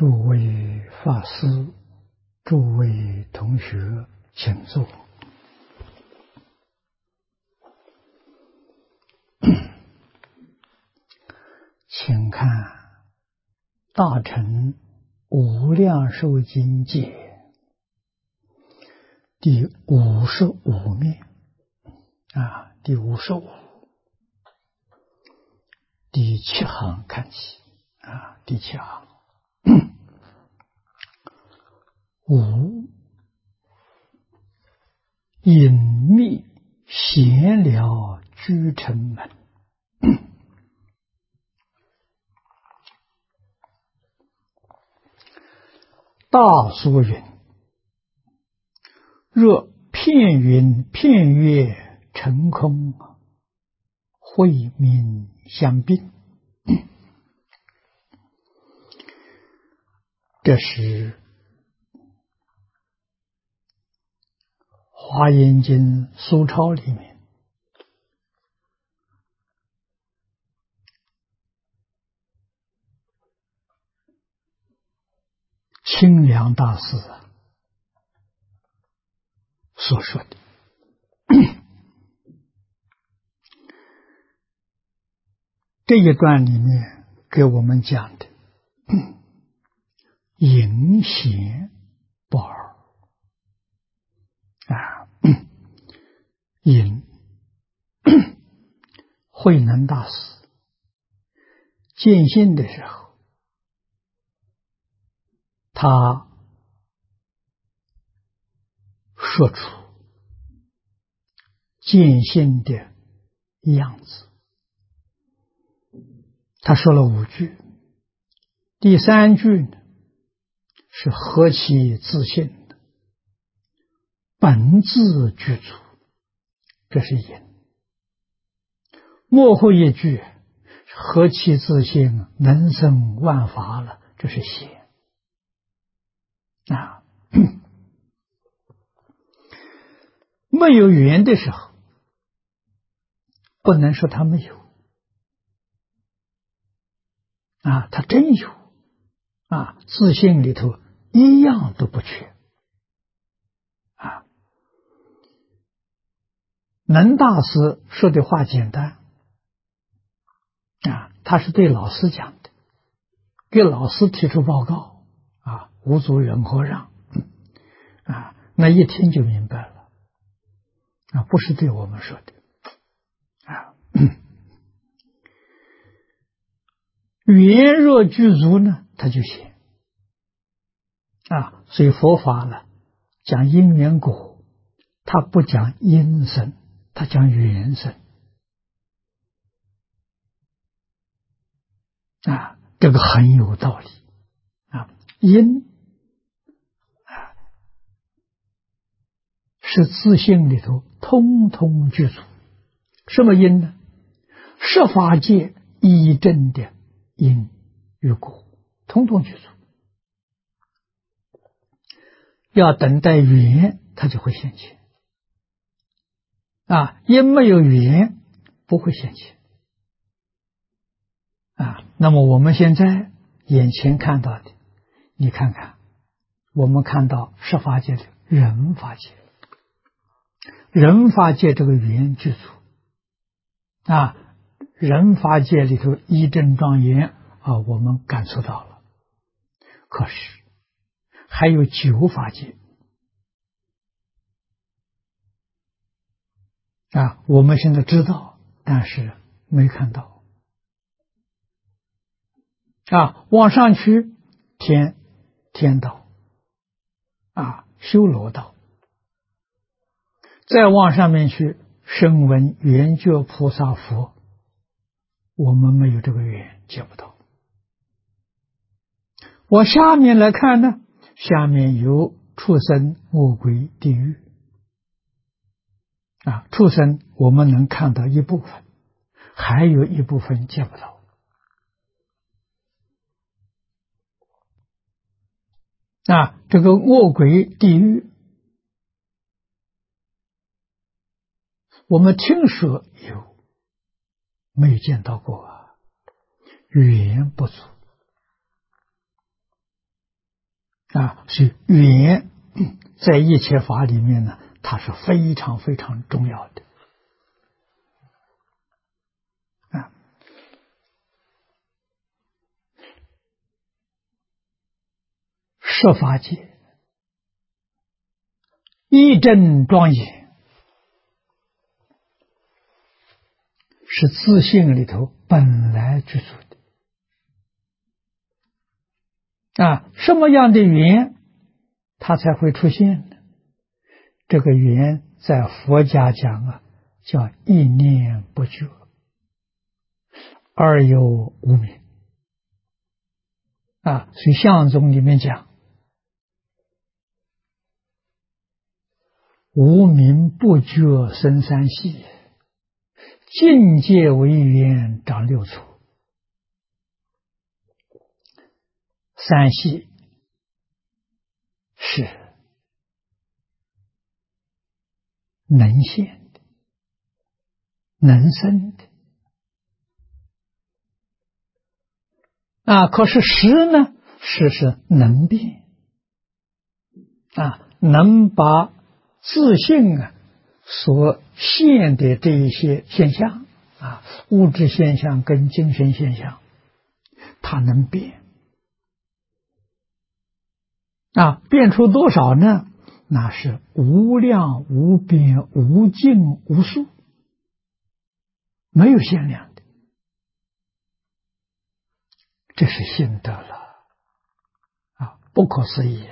诸位法师，诸位同学，请坐。请看《大乘无量寿经解》第55面第55第7行看起第7行五隐秘闲聊居城门。大疏云：若片云片月成空，慧明相并。这是华严经疏钞里面清凉大师所说的。这一段里面给我们讲的隐显不二隐慧能大师见性的时候，他说出见性的样子。他说了5句，第3句呢是何其自信的本自具足，这是隐。末后一句何其自信能生万法了，这是显没有缘的时候，不能说他没有他真有自信里头一样都不缺能大师说的话简单他是对老师讲的，给老师提出报告无足人可让那一听就明白了不是对我们说的缘若具足呢，他就显所以佛法呢讲因缘果，他不讲因生，他讲缘生这个很有道理因是自性里头通通具足。什么因呢？十法界依正的因与果通通具足，要等待缘它就会现前因没有缘不会现前那么我们现在眼前看到的，你看看，我们看到十法界的人法界，人法界这个缘具足人法界里头一正庄严我们感受到了。可是还有九法界我们现在知道，但是没看到往上去天道修罗道，再往上面去声闻缘觉菩萨佛，我们没有这个缘见不到。往下面来看呢，下面有畜生恶鬼地狱畜生我们能看到一部分，还有一部分见不到这个恶鬼地狱我们听说有，没有见到过缘不足所以缘在一切法里面呢，它是非常非常重要的。设法界一真庄严，是自性里头本来居住的。什么样的缘它才会出现呢？这个缘在佛家讲叫一念不觉，而有无明。所以相宗里面讲，无明不觉生三系，境界为缘长六处。三系是能现的、能生的。可是识呢？识是能变。能把自性所现的这一些现象物质现象跟精神现象，它能变。变出多少呢？那是无量无边无尽无数，没有限量的。这是心得了不可思议。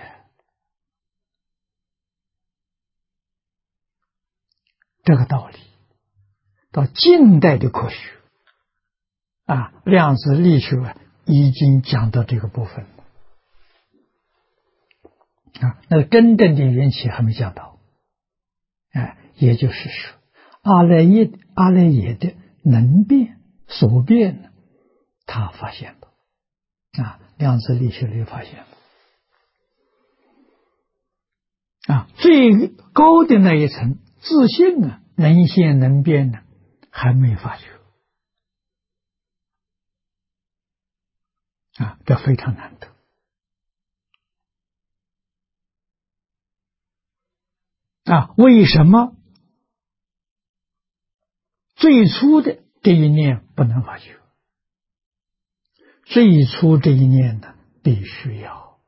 这个道理到近代的科学量子力学已经讲到这个部分了那个真正的缘起还没讲到。也就是说阿赖耶的能变所变呢，他发现了量子力学里发现了最高的那一层自性能现能变呢，还没发觉这非常难得为什么最初的这一念不能发觉？最初这一念呢，必须要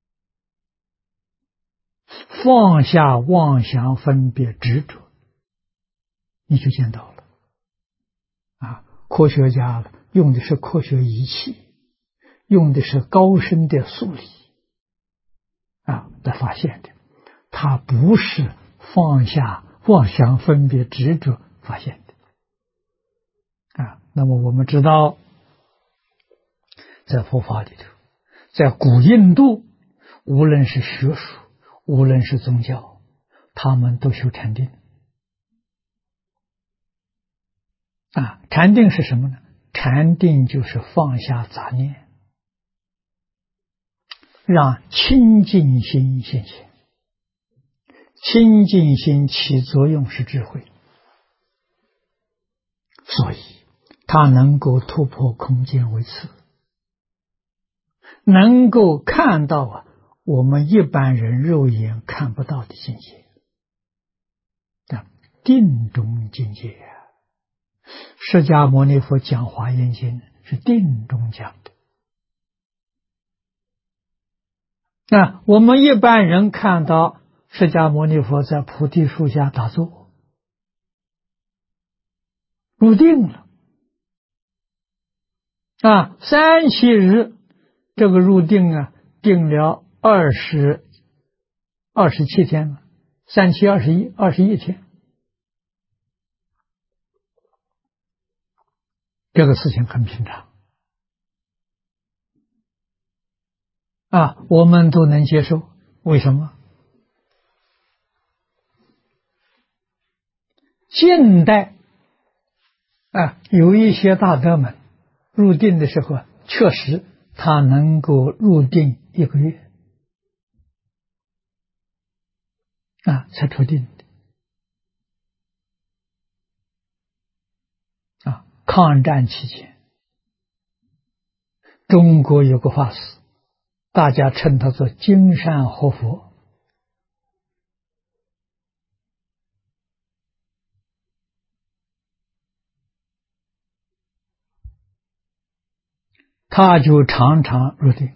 放下妄想分别执着，你就见到了科学家用的是科学仪器，用的是高深的数理来发现的，它不是放下妄想分别执着发现的那么我们知道在佛法里头，在古印度，无论是学术无论是宗教，他们都修禅定禅定是什么呢？禅定就是放下杂念，让清净心现前。清净心起作用是智慧，所以它能够突破空间维次，能够看到我们一般人肉眼看不到的境界，定中境界释迦牟尼佛讲华严经是定中讲的我们一般人看到释迦牟尼佛在菩提树下打坐入定了37日，这个入定定了27天了，37、21天，这个事情很平常我们都能接受。为什么？近代有一些大德们入定的时候确实他能够入定1个月才出定的抗战期间，中国有个法师大家称他做金山活佛。他就常常入定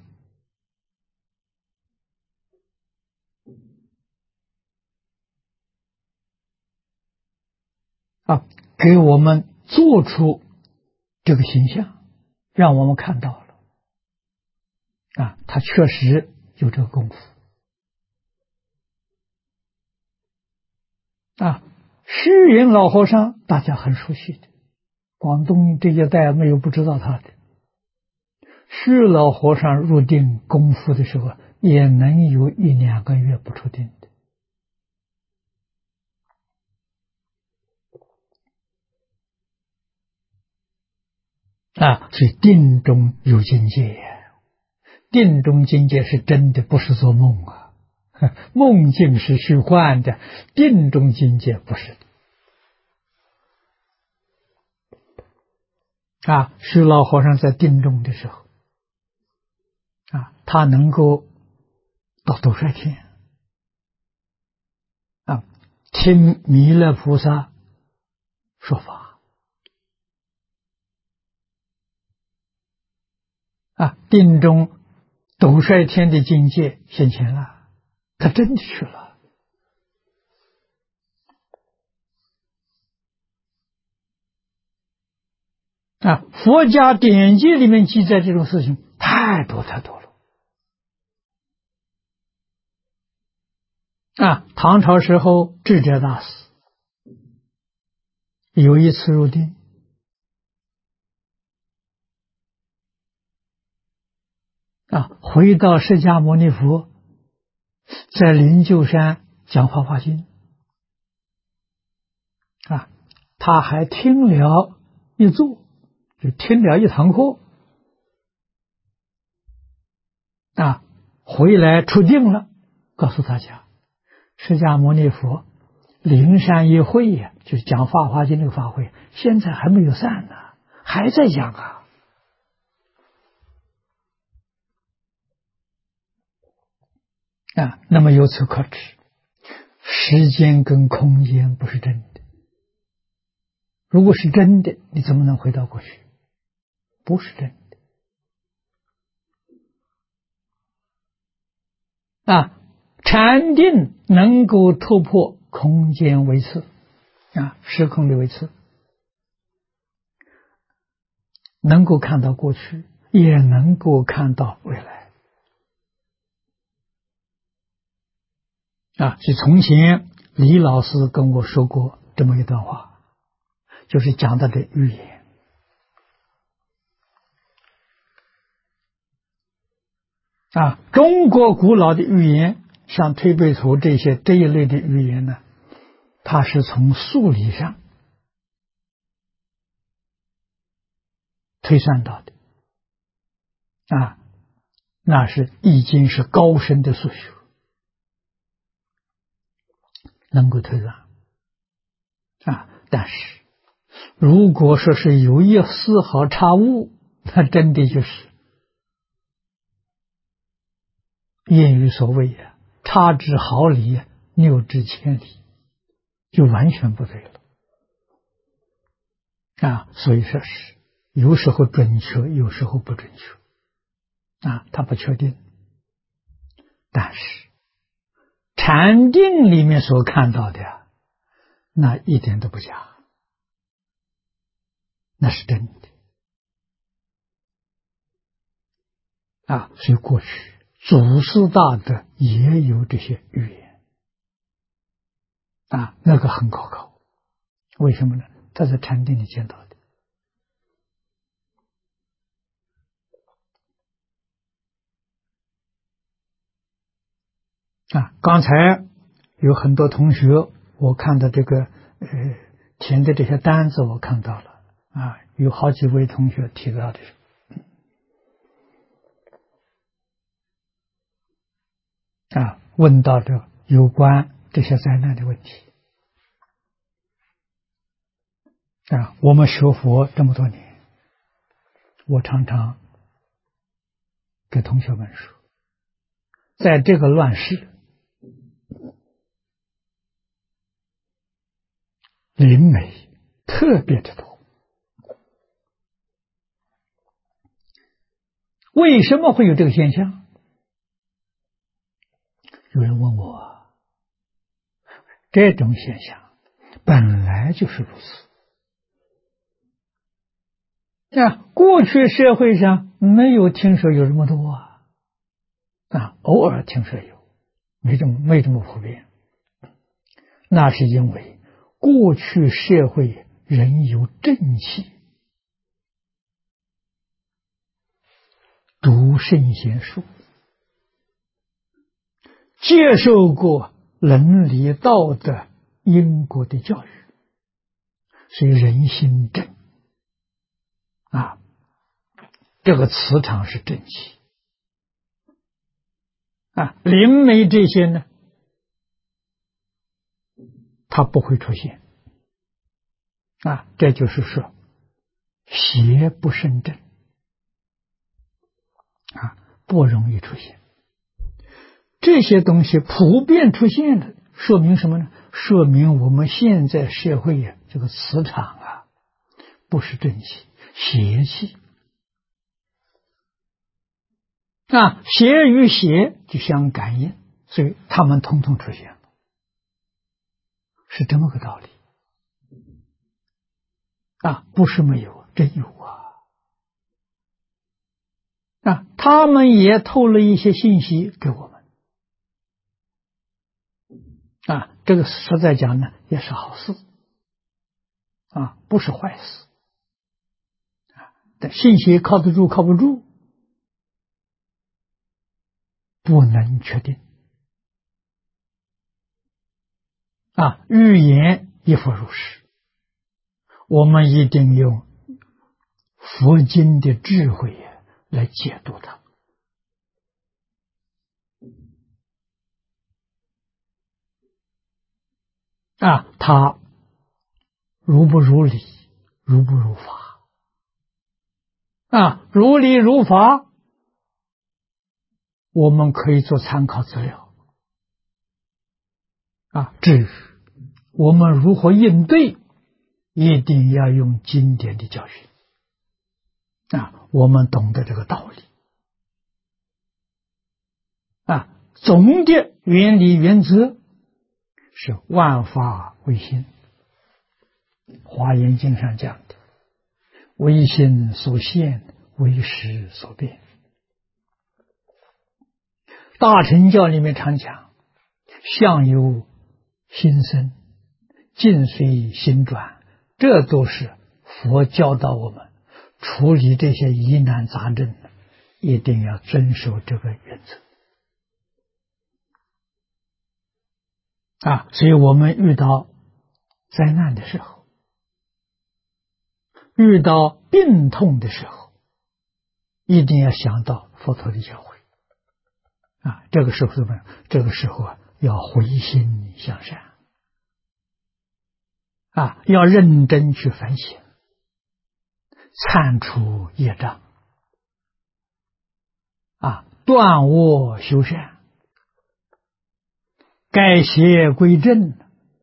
给我们做出这个形象，让我们看到了他确实有这个功夫虚云老和尚大家很熟悉的，广东这一带没有不知道他的。虚老和尚入定功夫的时候，也能有1-2个月不出定的所以定中有境界，定中境界是真的，不是做梦梦境是虚幻的，定中境界不是的虚老和尚在定中的时候他能够到斗率天听弥勒菩萨说法定中斗率天的境界现前了，他真的去了佛家典籍里面记载这种事情太多太多了唐朝时候智者大师有一次入定回到释迦牟尼佛在灵鹫山讲法华经他还听了一座，就听了一堂课回来出定了，告诉大家释迦牟尼佛灵山一会就是讲法华经那个法会，现在还没有散呢，还在讲那么由此可知，时间跟空间不是真的。如果是真的，你怎么能回到过去？不是真的禅定能够突破空间维次时空的维次，能够看到过去，也能够看到未来所以从前李老师跟我说过这么一段话，就是讲到的预言中国古老的预言，像推背图这一类的预言呢，它是从数理上推算到的那是已经是高深的数学，能够推算但是如果说是有一丝毫差误，那真的就是谚语所谓差之毫厘，谬之千里，就完全不对了所以说是有时候准确，有时候不准确它不确定。但是禅定里面所看到的那一点都不假，那是真的所以过去祖师大德也有这些预言那个很可靠。为什么呢？他在禅定里见到的刚才有很多同学，我看到这个填的这些单子我看到了有好几位同学提到的问到的有关这些灾难的问题我们学佛这么多年，我常常给同学们说， 在这个乱世，灵媒特别的多。为什么会有这个现象？有人问我，这种现象本来就是如此。过去社会上没有听说有这么多偶尔听说有，没这么普遍。那是因为过去社会人有正气，读圣贤书，接受过伦理道德因果的教育，所以人心正这个磁场是正气灵媒这些呢，它不会出现这就是说邪不胜正不容易出现。这些东西普遍出现的，说明什么呢？说明我们现在社会这个磁场不是正气，邪气邪与邪就相感应，所以他们统统出现了，是这么个道理不是没有，真有他们也透了一些信息给我们这个实在讲呢，也是好事不是坏事但信息靠得住靠不住不能确定预言亦复如是。我们一定用佛经的智慧来解读它它如不如理，如不如法如理如法，我们可以做参考资料至于我们如何应对，一定要用经典的教训我们懂得这个道理总的原理原则是万法唯心，华严经上讲的唯心所现，唯识所变。大乘教里面常讲相由心生，境随心转，这都是佛教导我们处理这些疑难杂症一定要遵守这个原则所以我们遇到灾难的时候，遇到病痛的时候，一定要想到佛陀的教诲这个时候怎么样？这个时候要回心向善要认真去反省，铲除业障断恶修善，改邪归正，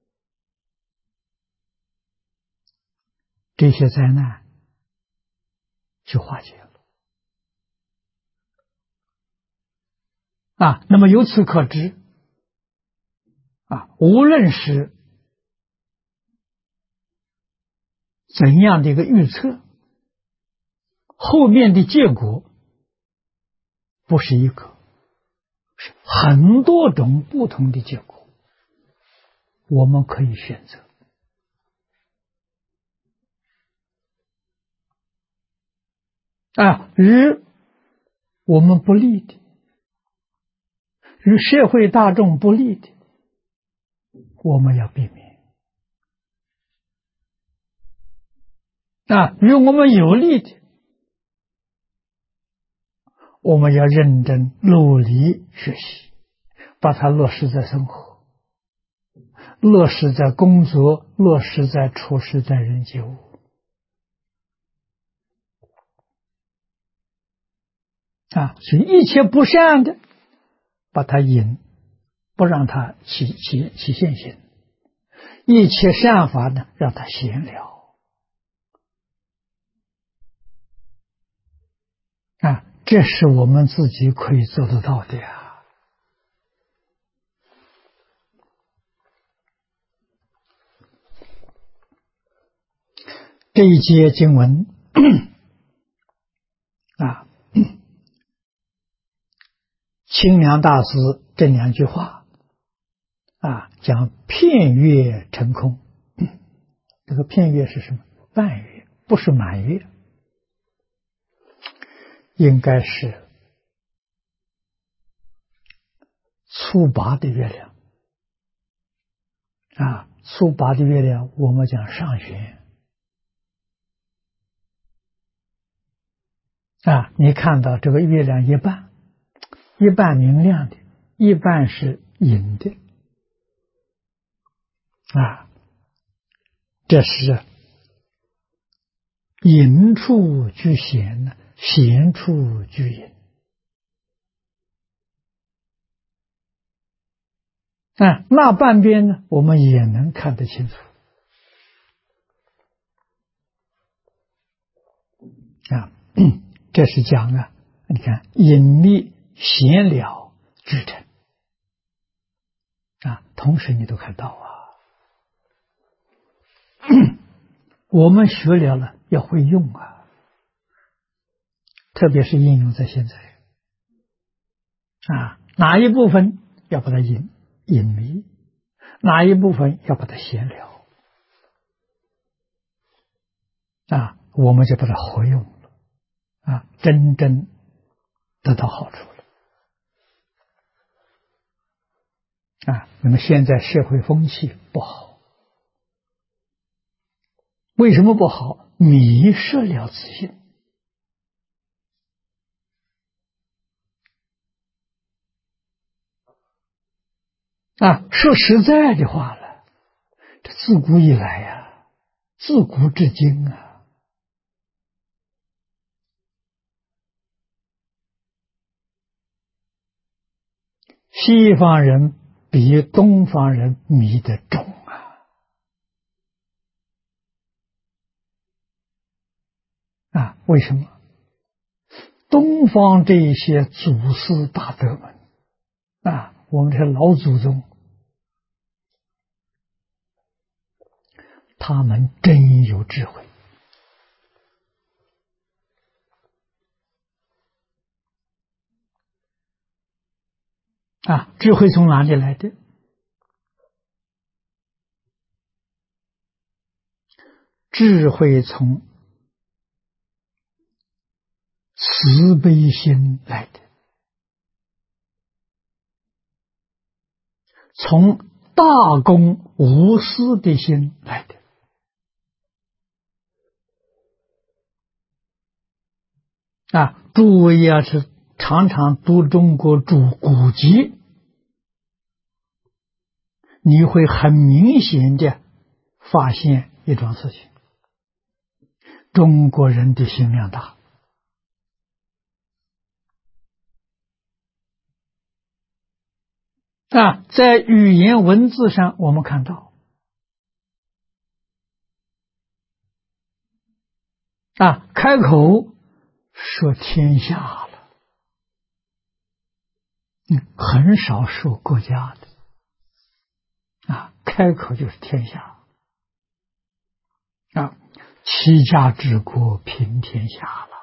这些灾难就化解了那么由此可知无论是怎样的一个预测，后面的结果不是一个，是很多种不同的结果，我们可以选择与我们不利的，与社会大众不利的，我们要避免与我们有利的，我们要认真努力学习，把它落实在生活，落实在工作，落实在处事，在人接物所以一切不善的把它隐，不让它起现行；一切善法呢，让它显了。啊，这是我们自己可以做得到的呀。这一节经文啊，清凉大师这两句话啊，讲片月成空。这个片月是什么？半月，不是满月，应该是初八的月亮啊。初八的月亮，我们讲上弦啊。你看到这个月亮一半，一半明亮的，一半是阴的啊。这是阴处居闲呢，闲处居阴啊。那半边呢，我们也能看得清楚啊。这是讲啊，你看隐秘闲了至诚啊，同时你都看到啊。我们学了要会用啊，特别是应用在现在啊，哪一部分要把它隐秘，哪一部分要把它闲了啊，我们就把它活用了啊，真正得到好处了啊。那么现在社会风气不好，为什么不好？迷失了自信啊。说实在的话了，这自古以来呀，自古至今啊，西方人比东方人迷得重啊！为什么？东方这些祖师大德们啊，我们这些老祖宗，他们真有智慧啊！智慧从哪里来的？智慧从慈悲心来的，从大公无私的心来的啊！诸位要是常常读中国古籍，你会很明显的发现一桩事情：中国人的心量大啊！在语言文字上，我们看到啊，开口说天下了，很少说国家的啊，开口就是天下啊，齐家治国平天下了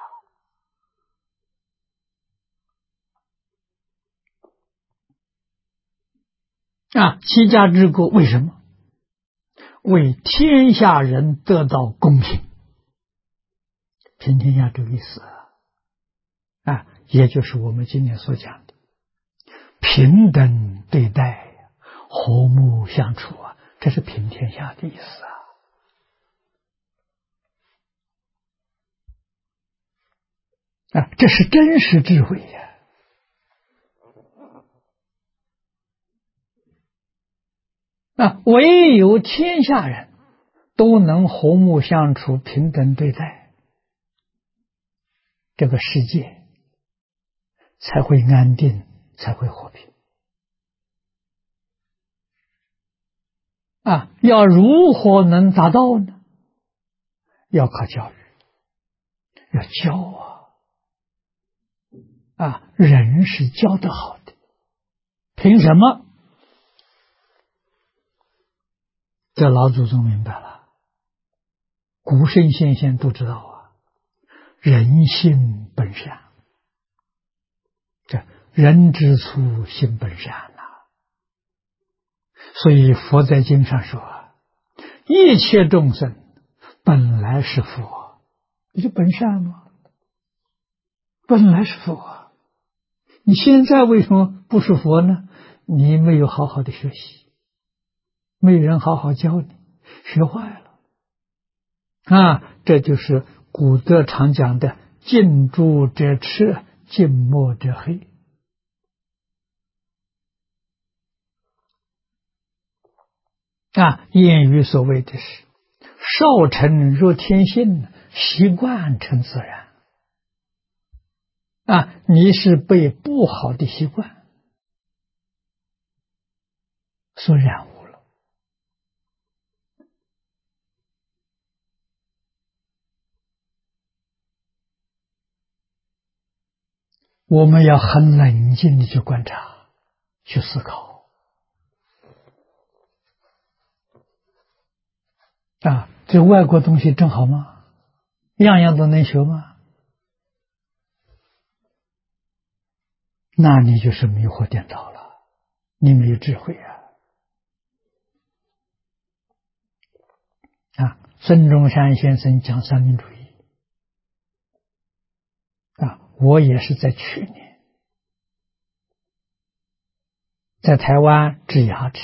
啊！齐家治国为什么？为天下人得到公平，平天下这个意思啊，也就是我们今天所讲的平等对待、和睦相处啊，这是平天下的意思啊！这是真实智慧呀！唯有天下人都能和睦相处、平等对待，这个世界才会安定，才会和平要如何能达到呢？要靠教育，要教人是教得好的，凭什么？这老祖宗明白了，古圣先贤都知道人性本善，这人之初性本善所以佛在经上说一切众生本来是佛，你就本善吗？本来是佛你现在为什么不是佛呢？你没有好好的学习，没有人好好教你，学坏了这就是古德常讲的近朱者赤，近墨者黑谚语所谓的是少成若天性，习惯成自然你是被不好的习惯所染污了。我们要很冷静的去观察，去思考这外国东西真好吗？样样都能学吗？那你就是迷惑颠倒了，你没有智慧孙中山先生讲三民主义我也是在去年在台湾治牙齿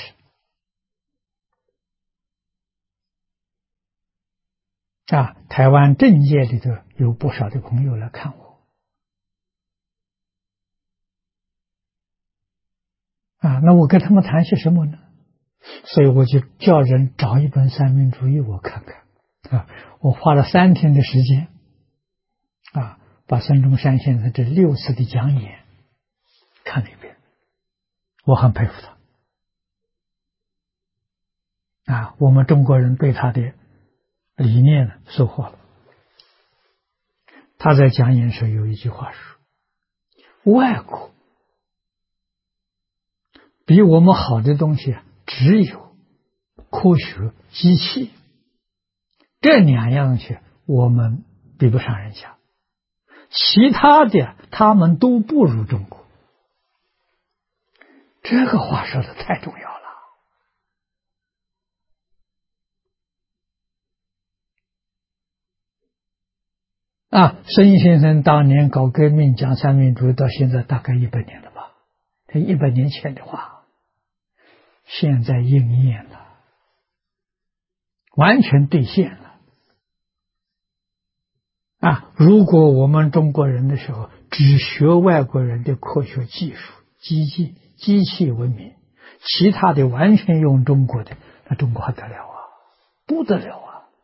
台湾政界里头有不少的朋友来看我那我跟他们谈些什么呢？所以我就叫人找一本三民主义我看看我花了3天的时间把孙中山先生这6次的讲演看了一遍，我很佩服他我们中国人对他的理念呢收获了。他在讲演时有一句话说，外国比我们好的东西只有科学机器，这2样东西我们比不上人家，其他的他们都不如中国。这个话说的太重要了孙先生当年搞革命讲三民主义到现在大概100年了吧，这100年前的话现在应验了，完全兑现了如果我们中国人的时候只学外国人的科学技术、机器文明，其他的完全用中国的，那中国还得了不得了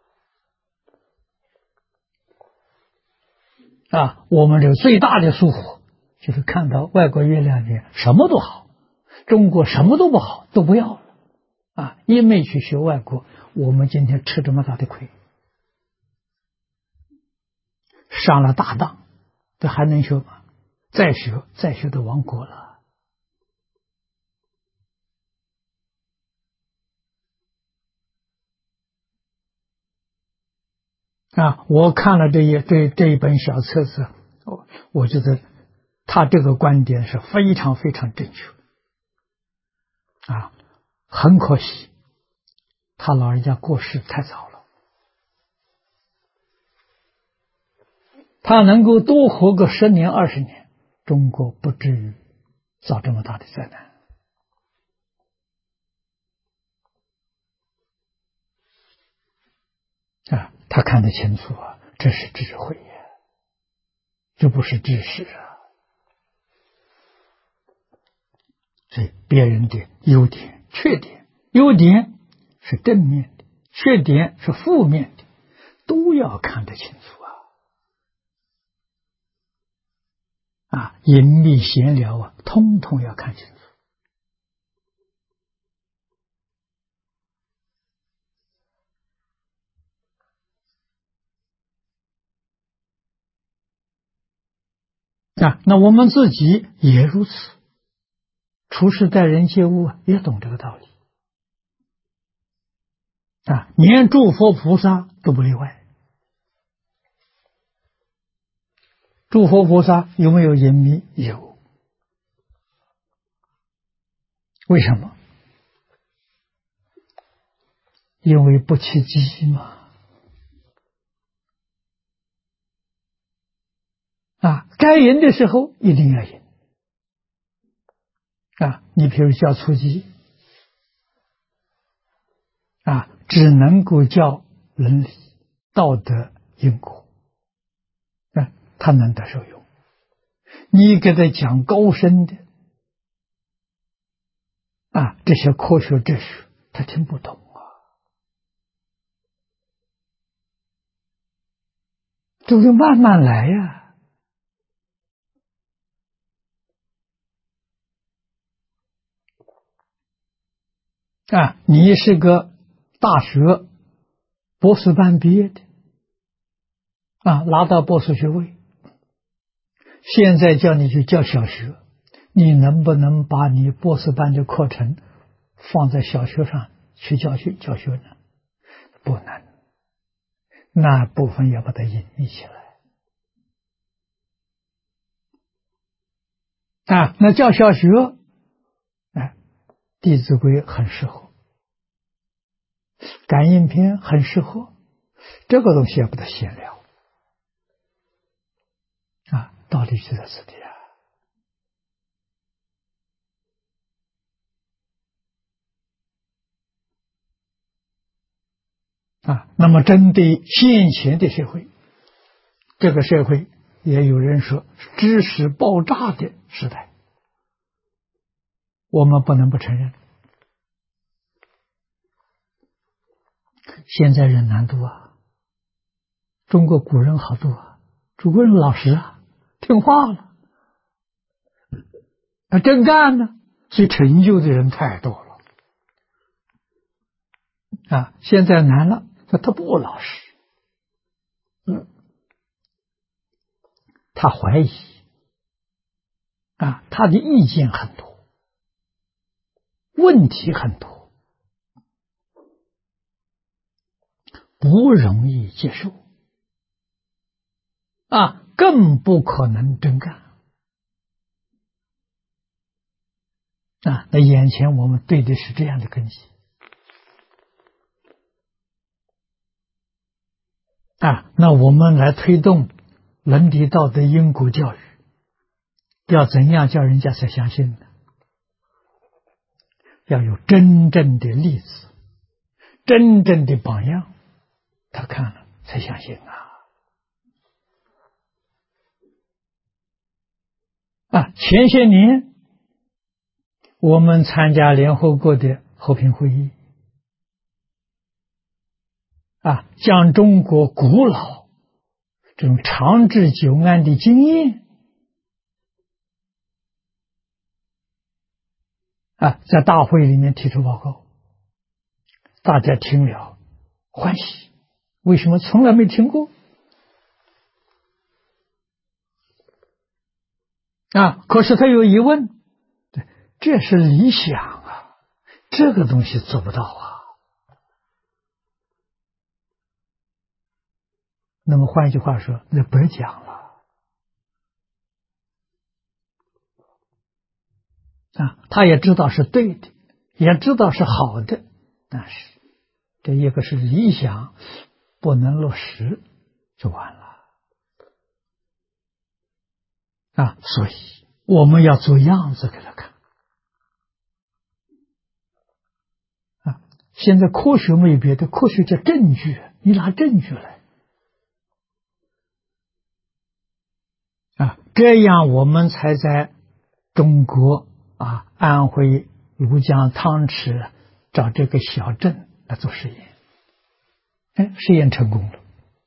我们这个最大的疏忽就是看到外国月亮里什么都好，中国什么都不好，都不要了一昧去学外国，我们今天吃这么大的亏，上了大当，这还能学吗？再学都亡国了我看了这一本小册子，我觉得他这个观点是非常非常正确很可惜他老人家过世太早了，他能够多活个10年20年，中国不至于遭这么大的灾难他看得清楚这是智慧这不是知识所以别人的优点缺点，优点是正面的，缺点是负面的，都要看得清楚隐秘闲聊通通要看清楚那我们自己也如此，处事待人接物也懂这个道理连诸佛菩萨都不例外。诸佛菩萨有没有隐秘？有。为什么？因为不起机嘛。该隐的时候一定要隐你比如叫初机只能够叫伦理、道德、因果他能得受用。你给他讲高深的这些科学知识，他听不懂这就慢慢来你是个大学博士班毕业的拿到博士学位，现在叫你去教小学，你能不能把你博士班的课程放在小学上去教学呢？不能，那部分要把它隐匿起来那教小学弟子规很适合，感应篇很适合，这个东西也不得闲聊道理就在此地那么针对现前的社会，这个社会也有人说知识爆炸的时代，我们不能不承认。现在人难读中国古人好读中国人老实听话了真干呢，所以成就的人太多了现在难了，他不老实他怀疑他的意见很多，问题很多，不容易接受更不可能真干那眼前我们对的是这样的根基那我们来推动伦理道德因果教育，要怎样叫人家才相信呢？要有真正的例子，真正的榜样，他看了才相信前些年我们参加联合国的和平会议将中国古老这种长治久安的经验在大会里面提出报告，大家听了欢喜，为什么从来没听过可是他有疑问，这是理想这个东西做不到那么换一句话说，那白讲了他也知道是对的，也知道是好的，但是这一个是理想不能落实就完了所以我们要做样子给他看现在科学没有别的，科学叫证据，你拿证据来这样我们才在中国安徽庐江汤池找这个小镇来做实验实验成功了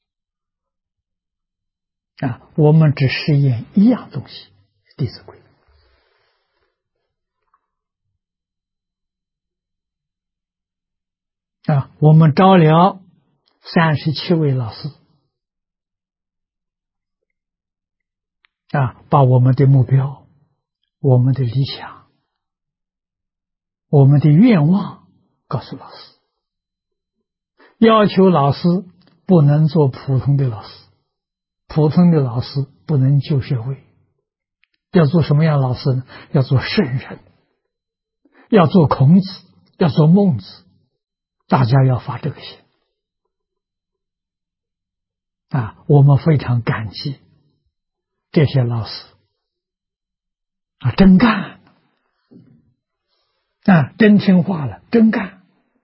我们只试验一样东西，弟子规我们招了37位老师把我们的目标、我们的理想、我们的愿望告诉老师，要求老师不能做普通的老师，普通的老师不能救社会，要做什么样的老师呢？要做圣人，要做孔子，要做孟子，大家要发这个心。我们非常感激这些老师真干真听话了，真干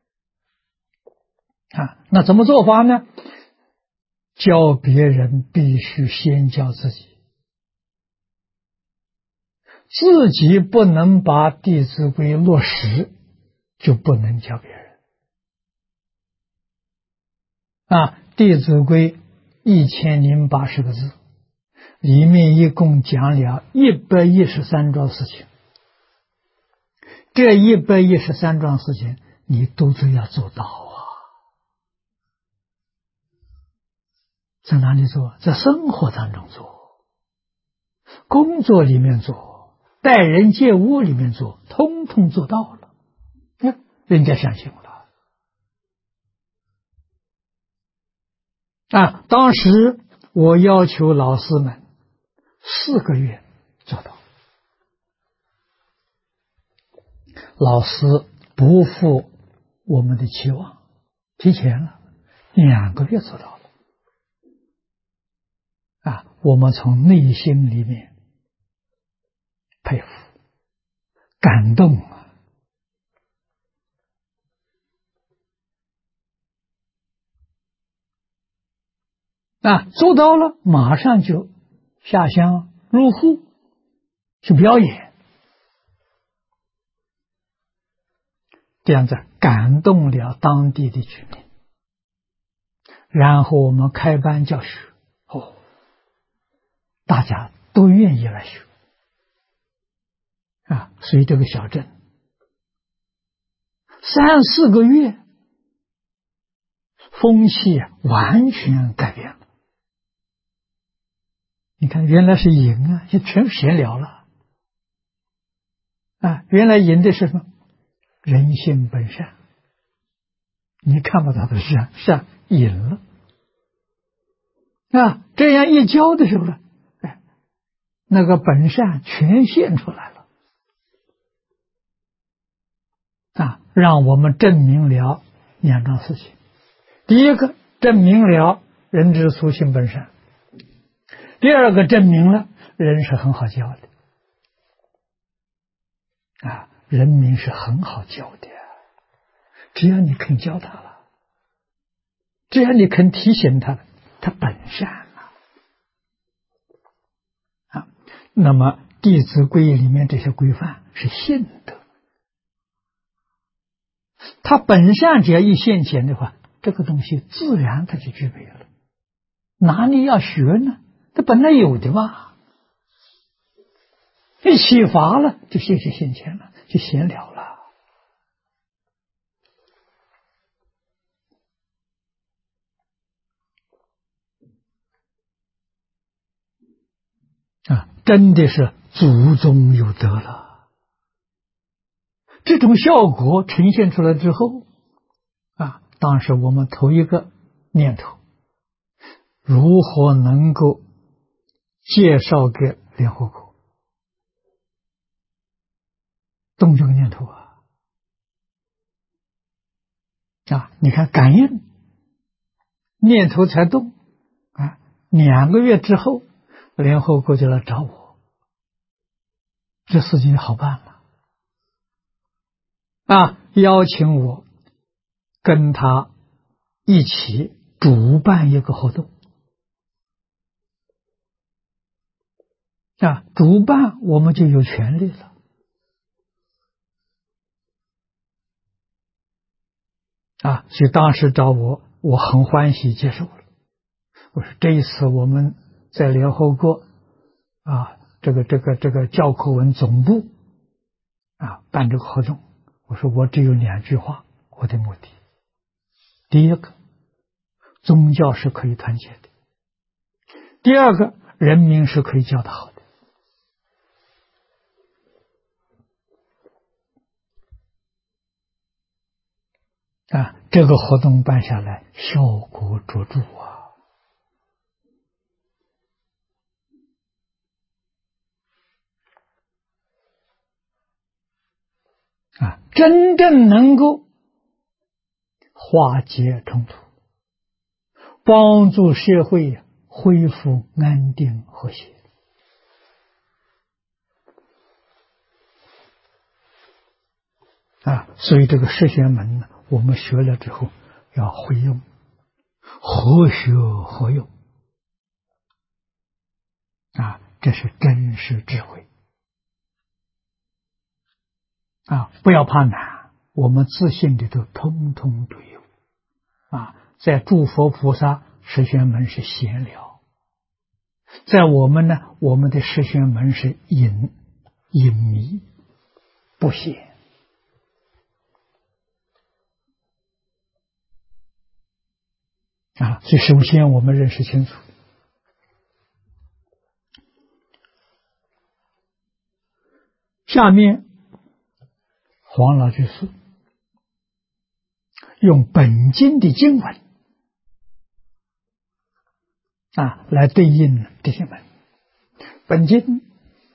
那怎么做法呢？教别人必须先教自己，自己不能把《弟子规》落实，就不能教别人。《弟子规》1080个字，里面一共讲了113桩事情。这113桩事情，你都是要做到在哪里做？在生活当中做，工作里面做，待人接物里面做，通通做到了，人家相信了。当时我要求老师们4个月做到，老师不负我们的期望，提前了2个月做到了。我们从内心里面佩服、感动做到了，马上就下乡入户去表演，这样子感动了当地的居民。然后我们开班教学，大家都愿意来学所以这个小镇3、4个月，风气完全改变了。你看，原来是赢就全闲聊了原来赢的是什么？人性本善，你看不到的善赢了这样一教的时候呢，那个本善全现出来了让我们证明了2桩事情。第一个，证明了人之初性本善；第二个，证明了人是很好教的人民是很好教的，只要你肯教他了，只要你肯提醒他，他本善那么《弟子规》里面这些规范是信德，他本善只要一现前的话，这个东西自然它就具备了，哪里要学呢？它本来有的嘛，一启发了就现前了，就闲聊了真的是祖宗有德了。这种效果呈现出来之后当时我们头一个念头，如何能够介绍给联合国，动这个念头你看感应念头才动2个月之后，联合国就来找我，这事情好办了邀请我跟他一起主办一个活动主办我们就有权利了所以当时找我，我很欢喜接受了。我说这一次我们在联合国这个教科文总部办这个活动，我说我只有2句话，我的目的。第一个，宗教是可以团结的；第二个，人民是可以教得好的。 这个活动办下来，效果卓著真正能够化解冲突，帮助社会恢复安定和谐。所以这个十玄门呢，我们学了之后要会用，何学何用这是真实智慧不要怕难，我们自信里头通通都有在诸佛菩萨十玄门是闲聊，在我们呢，我们的十玄门是隐秘不显所以首先我们认识清楚。下面黄老居士用本经的经文来对应这些门。本经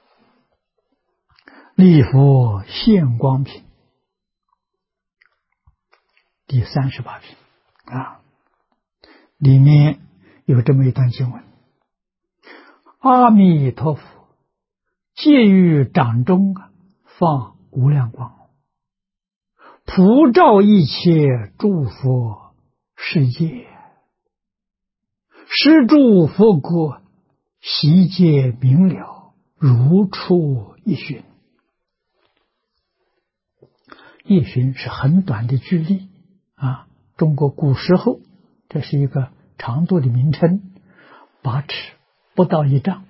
立佛现光品第38品里面有这么一段经文：阿弥陀佛借于掌中放无量光，普照一切诸佛世界，施诸佛国，悉皆明了，如出一旬。一旬是很短的距离中国古时候这是一个长度的名称，8尺不到1丈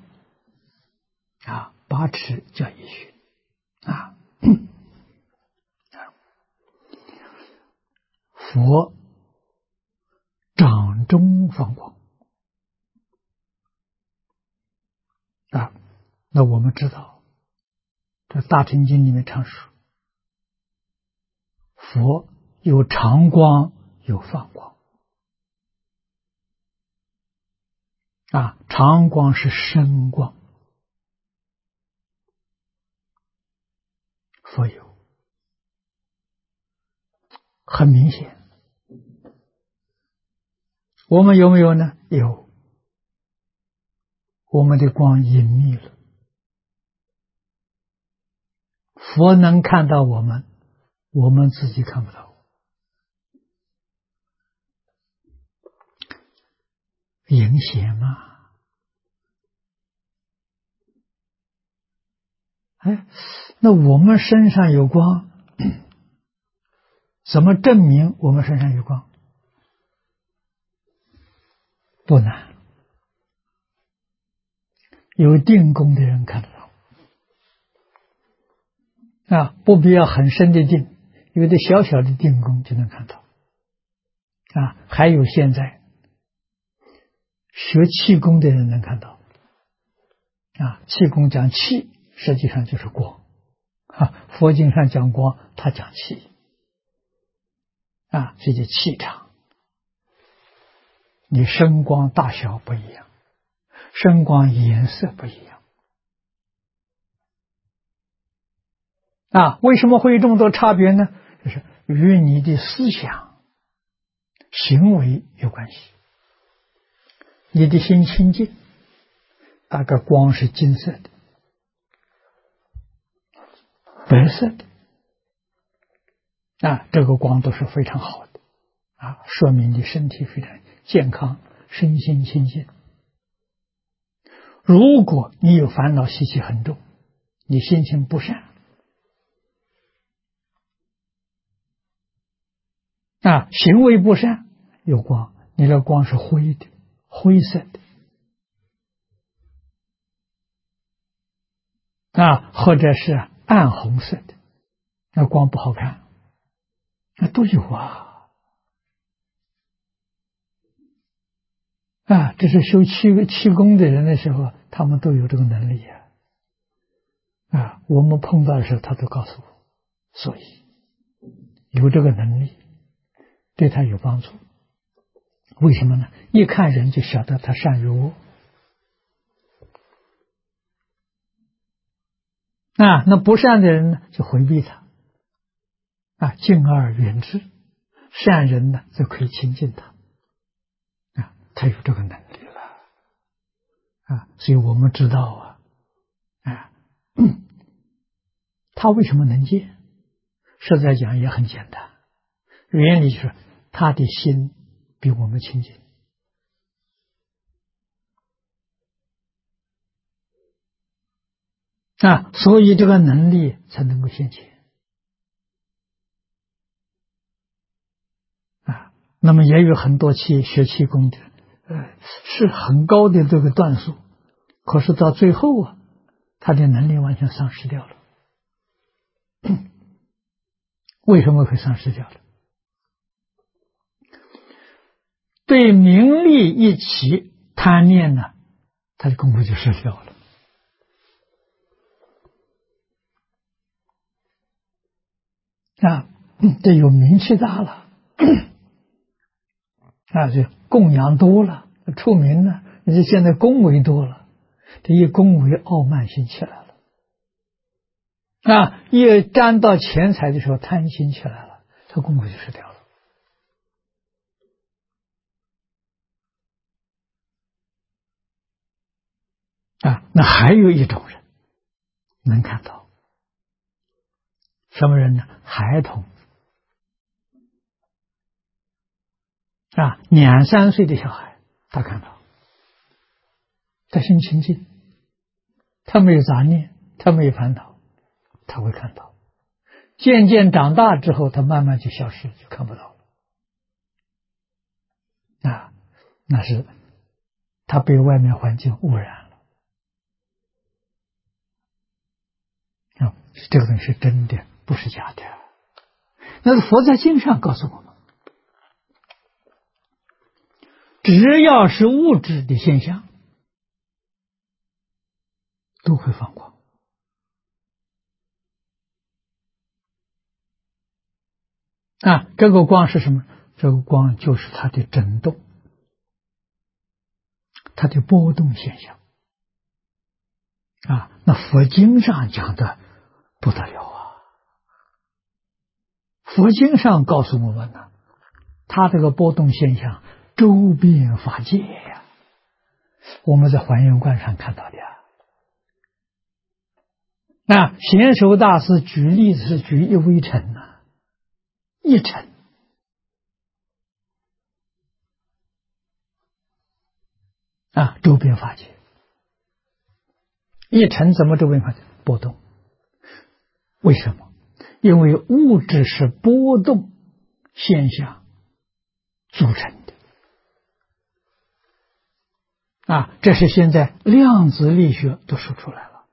8尺叫一旬佛掌中放光那我们知道这大乘经里面常说佛有常光有放光常光是深光，佛有很明显。我们有没有呢？有，我们的光隐秘了，佛能看到我们，我们自己看不到。隐显嘛，那我们身上有光，怎么证明我们身上有光？不难，有定功的人看得到不必要很深的定，有的小小的定功就能看到还有现在学气功的人能看到气功讲气，实际上就是光佛经上讲光，他讲气这叫气场。你声光大小不一样，声光颜色不一样为什么会有这么多差别呢？就是与你的思想行为有关系。你的心清净，大概光是金色的白色的这个光都是非常好的说明你身体非常健康，身心清净。如果你有烦恼习气很重，你心情不善行为不善，有光，你的光是灰的，灰色的或者是暗红色的，那光不好看，那都有这是修气功的人的时候，他们都有这个能力我们碰到的时候他都告诉我，所以有这个能力对他有帮助。为什么呢？一看人就晓得他善与恶。那不善的人呢，就回避他，敬而远之；善人呢，就可以亲近他，他有这个能力了，所以我们知道他为什么能见？实在讲也很简单，原理就是他的心比我们清净。所以这个能力才能够现前。那么也有很多学气功的，是很高的这个段数，可是到最后他的能力完全丧失掉了。为什么会丧失掉了？对名利一起贪念呢，他的功夫就失掉了。这有名气大了，这供养多了，出名了，这现在恭维多了，这一恭维傲慢心起来了，一沾到钱财的时候贪心起来了，这功夫就失掉了。那还有一种人能看到，什么人呢？孩童2、3岁的小孩，他看到，他心清净，他没有杂念，他没有烦恼，他会看到。渐渐长大之后，他慢慢就消失，就看不到了。那是他被外面环境污染了。这个东西是真的，不是假的。那佛在经上告诉我们，只要是物质的现象，都会放光。这个光是什么？这个光就是它的震动，它的波动现象。那佛经上讲的不得了啊！佛经上告诉我们呢，它这个波动现象周遍法界呀，我们在还原观上看到的贤首大师举例子是举一微尘一尘周边法界，一尘怎么周边法界？波动。为什么？因为物质是波动现象组成的这是现在量子力学都说出来了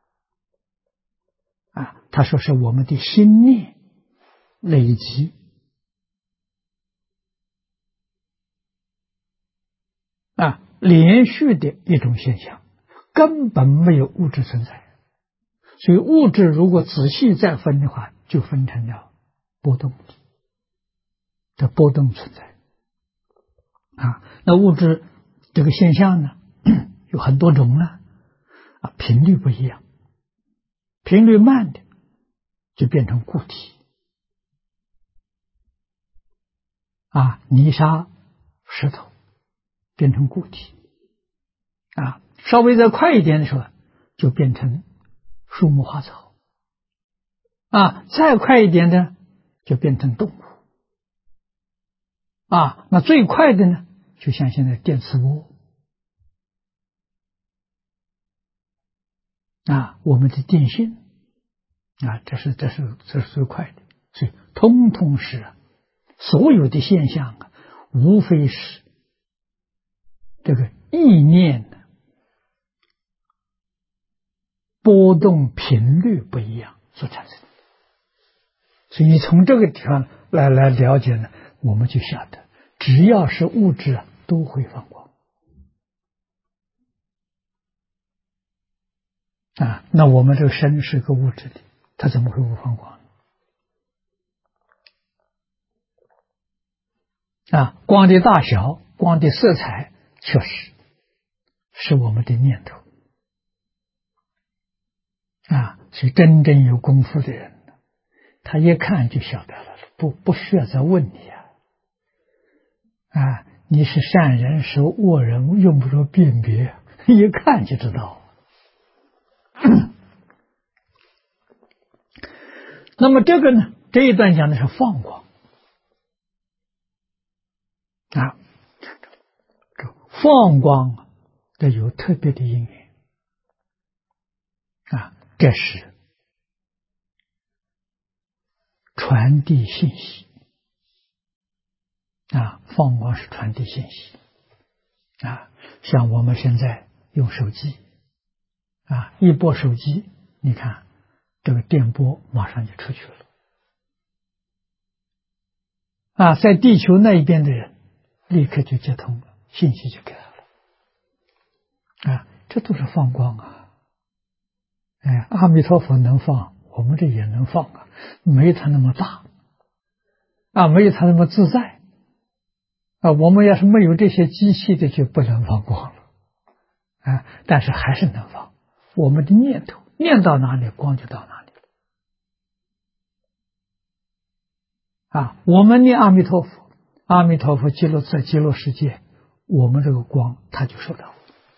他说是我们的心念累积连续的一种现象，根本没有物质存在。所以物质如果仔细再分的话，就分成了波动的波动存在那物质这个现象呢有很多种频率不一样，频率慢的就变成固体泥沙石头变成固体稍微再快一点的时候就变成树木花草再快一点的就变成动物那最快的呢就像现在电磁波我们的电信这是最快的。所以通通是所有的现象无非是这个意念的波动频率不一样所产生的。所以你从这个地方来了解呢，我们就晓得只要是物质都会放光那我们这个身是个物质的，它怎么会不放光？ 光的大小、光的色彩，确实是我们的念头所以真正有功夫的人，他一看就晓得了，不需要再问你你是善人是恶人，用不着辨别，一看就知道。那么这个呢，这一段讲的是放光放光这有特别的因缘这是传递信息放光是传递信息像我们现在用手机一拨手机，你看这个电波马上就出去了在地球那一边的人立刻就接通了，信息就给他了这都是放光阿弥陀佛能放，我们这也能放没他那么大没有他那么自在我们要是没有这些机器的，就不能放光了但是还是能放。我们的念头念到哪里，光就到哪里我们念阿弥陀佛，阿弥陀佛极乐在极乐世界，我们这个光他就收到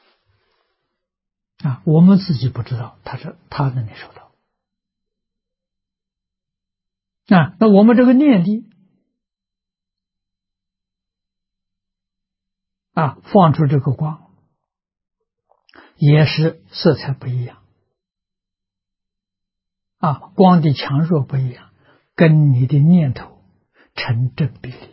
我们自己不知道，他能收到那我们这个念力放出这个光，也是色彩不一样光的强弱不一样，跟你的念头成正比例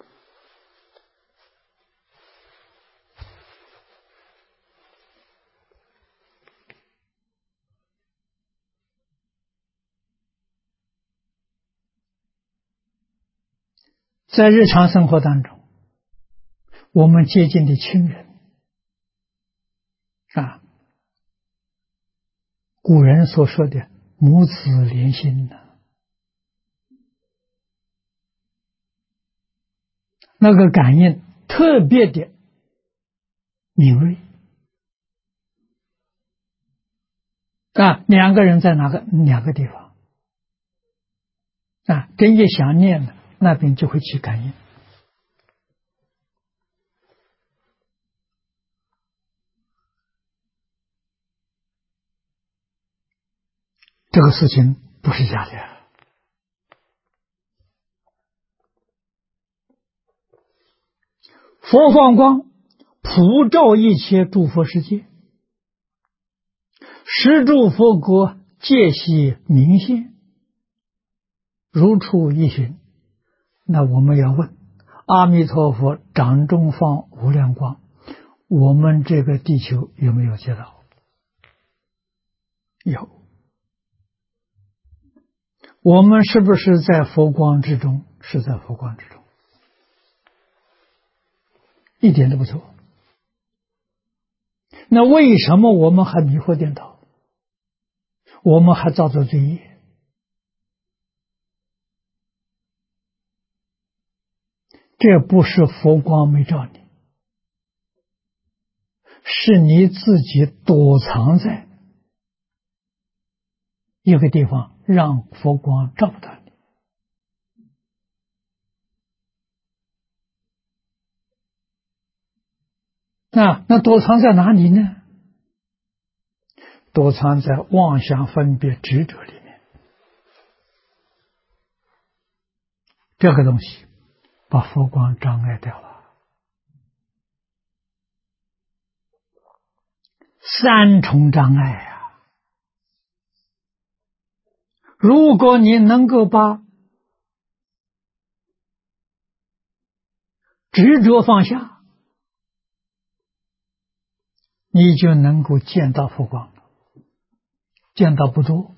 在日常生活当中，我们接近的亲人古人所说的母子连心那个感应特别的敏锐两个人在两个地方真一想念了，那边就会起感应这个事情不是假的佛放光普照一切诸佛世界，十诸佛国皆悉明现，如出一寻。那我们要问，阿弥陀佛掌中放无量光，我们这个地球有没有接到？有。我们是不是在佛光之中？是在佛光之中，一点都不错。那为什么我们还迷惑颠倒？我们还造作罪业？这不是佛光没照你，是你自己躲藏在一个地方，让佛光照不到你。那躲藏在哪里呢？躲藏在妄想分别执着里面。这个东西把佛光障碍掉了。三重障碍如果你能够把执着放下，你就能够见到佛光了，见到不多。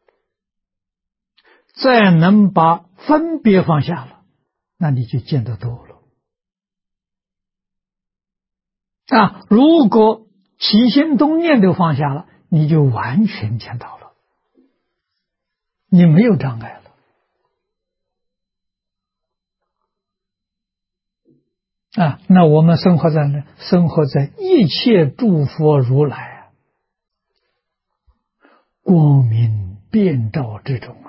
再能把分别放下了，那你就见得多了。如果起心动念都放下了，你就完全见到了，你没有障碍了。 那我们生活在呢？生活在一切诸佛如来光明遍照之中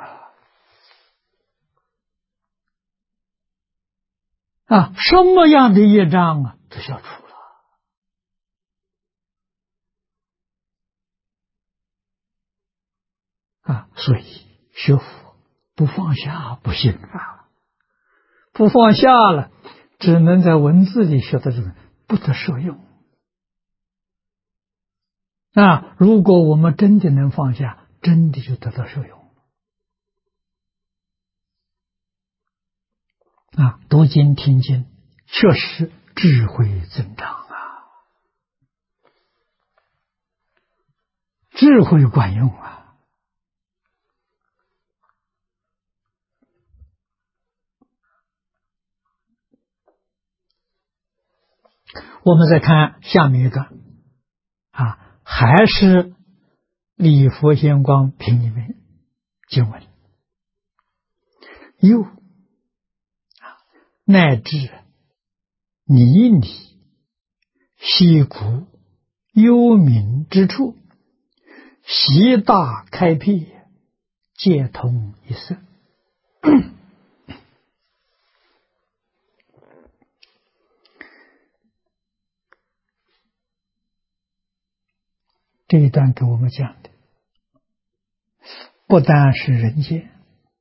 什么样的业障都消除了所以学佛不放下不行不放下了，只能在文字里学的这个不得受用如果我们真的能放下，真的就得到受用读经听经，确实智慧增长智慧管用我们再看下面一个还是礼佛仙光品里面经文，又乃至泥里溪谷幽冥之处，习大开辟，皆通一色。这一段给我们讲的不单是人间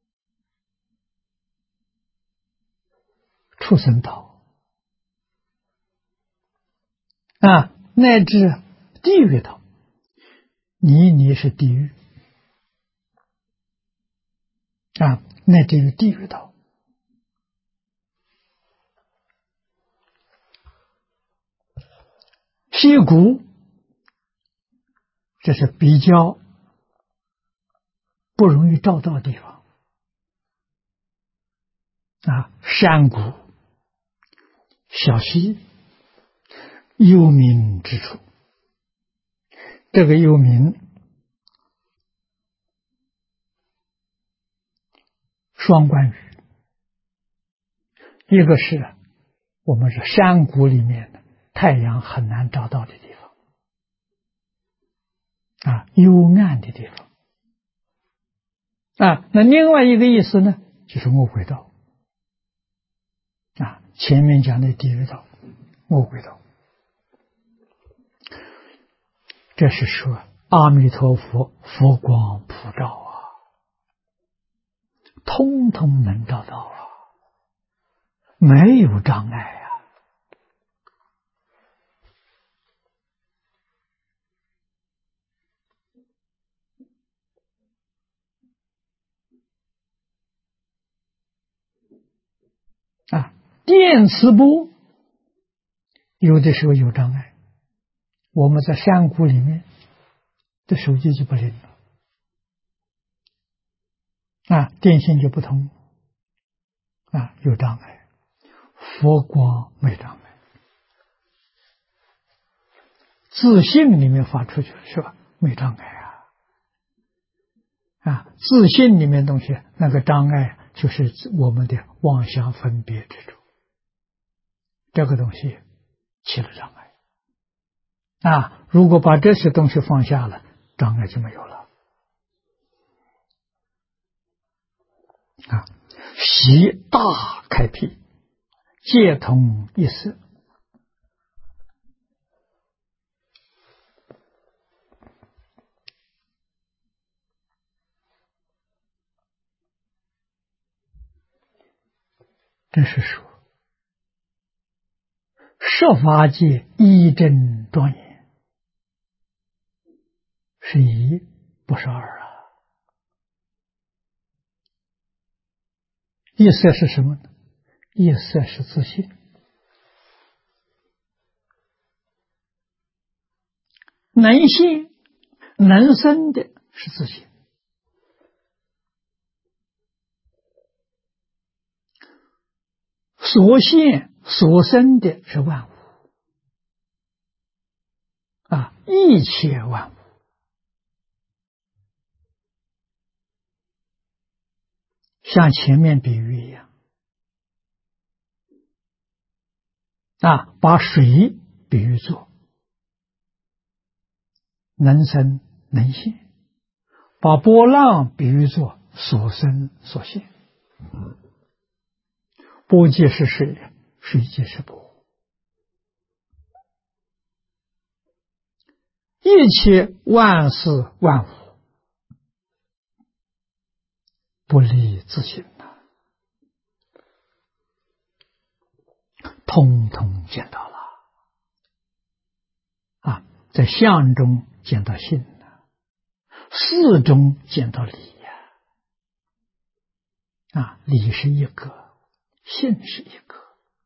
畜生道乃至地狱道，泥是地狱乃至于地狱道，溪谷这是比较不容易照到的地方山谷小溪幽冥之处，这个幽冥双关语，一个是我们是山谷里面的太阳很难照到的地方幽暗的地方那另外一个意思呢，就是魔鬼道前面讲的地狱道、魔鬼道，这是说阿弥陀佛佛光普照通通能照到没有障碍电磁波有的时候有障碍，我们在山谷里面的手机就不灵了电信就不通有障碍，佛光没障碍，自信里面发出去是吧？没障碍自信里面东西那个障碍就是我们的妄想分别之处，这个东西起了障碍如果把这些东西放下了，障碍就没有了习大开辟，皆通一色。这是说设法界一真庄严，是一不是二一色是什么呢？一色是自信，能现能生的是自信，所现所生的是万物一切万物像前面比喻一样把水比喻作能生能现，把波浪比喻作所生所现。波即是水，水即是波。一切万事万物不离自性通通见到了在相中见到性事中见到理理是一个，性是一个。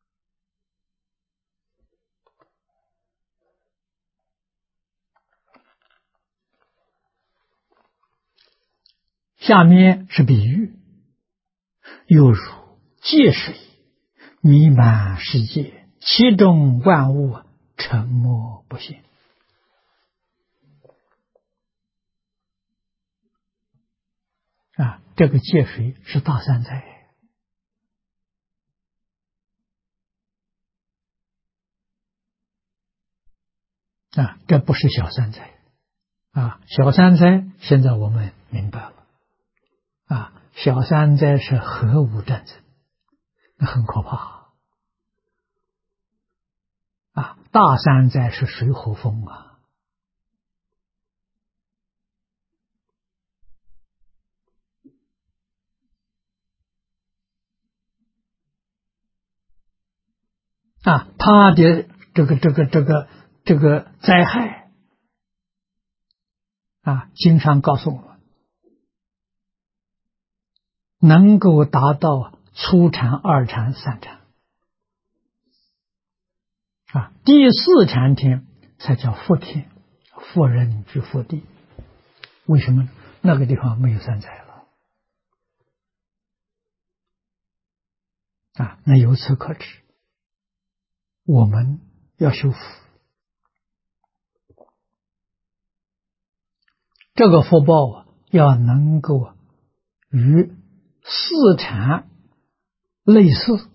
下面是比喻，又如界水弥漫世界，其中万物沉默不现。这个界水是大三灾这不是小三灾小三灾现在我们明白了小三灾是核武战争，那很可怕大三灾是水火风他的这个灾害经常告诉我们，能够达到初禅、二禅、三禅第四禅天才叫福天，福人居福地。为什么呢？那个地方没有三灾了那由此可知，我们要修福，这个福报要能够与四禅类似，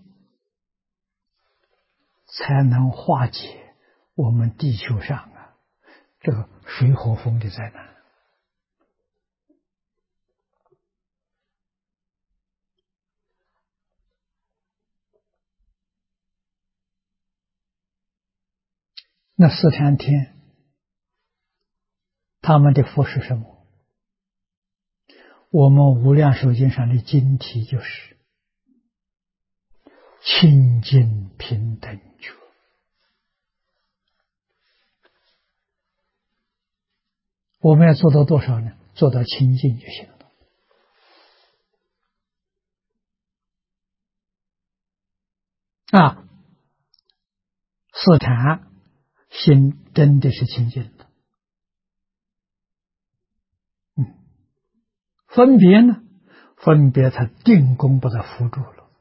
才能化解我们地球上这个水火风的灾难那四禅天他们的福是什么？我们无量寿经上的经题就是清净平等觉。我们要做到多少呢？做到清净就行了四禅心真的是清净的分别呢？分别他定功把它扶住了，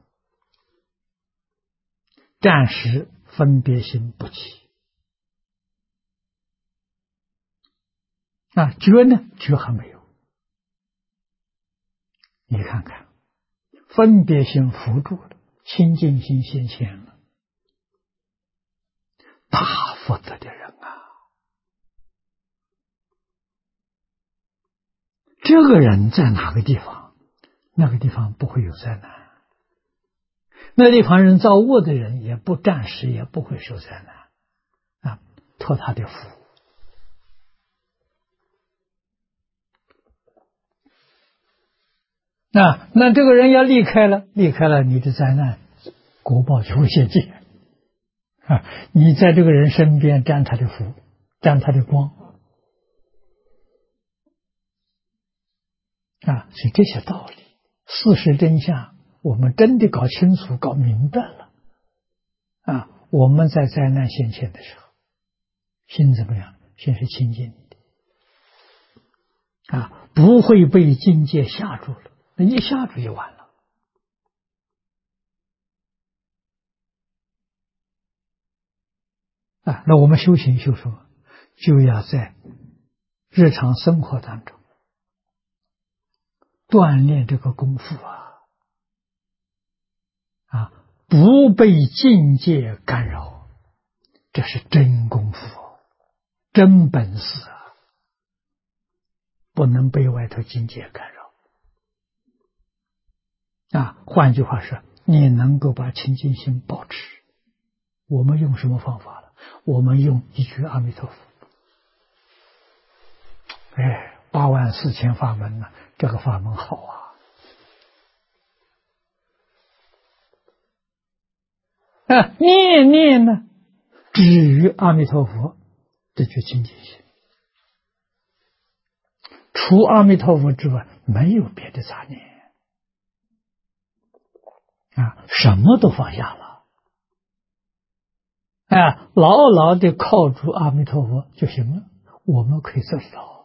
暂时分别心不起觉呢？觉还没有。你看看，分别心扶住了，清净心现前了，大福德的人这个人在哪个地方？那个地方不会有灾难，那地方人造恶的人也不暂时也不会受灾难托他的福那这个人要离开了你的灾难果报就会现前你在这个人身边沾他的福，沾他的光所以这些道理事实真相我们真的搞清楚搞明白了我们在灾难现前的时候心怎么样？心是清净的不会被境界吓住了，那一吓住就完了那我们修行修什么？就要在日常生活当中锻炼这个功夫不被境界干扰这是真功夫，真本事啊，不能被外头境界干扰啊。换句话说，你能够把清净心保持，我们用什么方法了？我们用一句阿弥陀佛。哎，84000法门呢，这个法门好啊！念念呢，止于阿弥陀佛，这就清净心。除阿弥陀佛之外，没有别的杂念啊，什么都放下了。牢牢的靠住阿弥陀佛就行了，我们可以做得到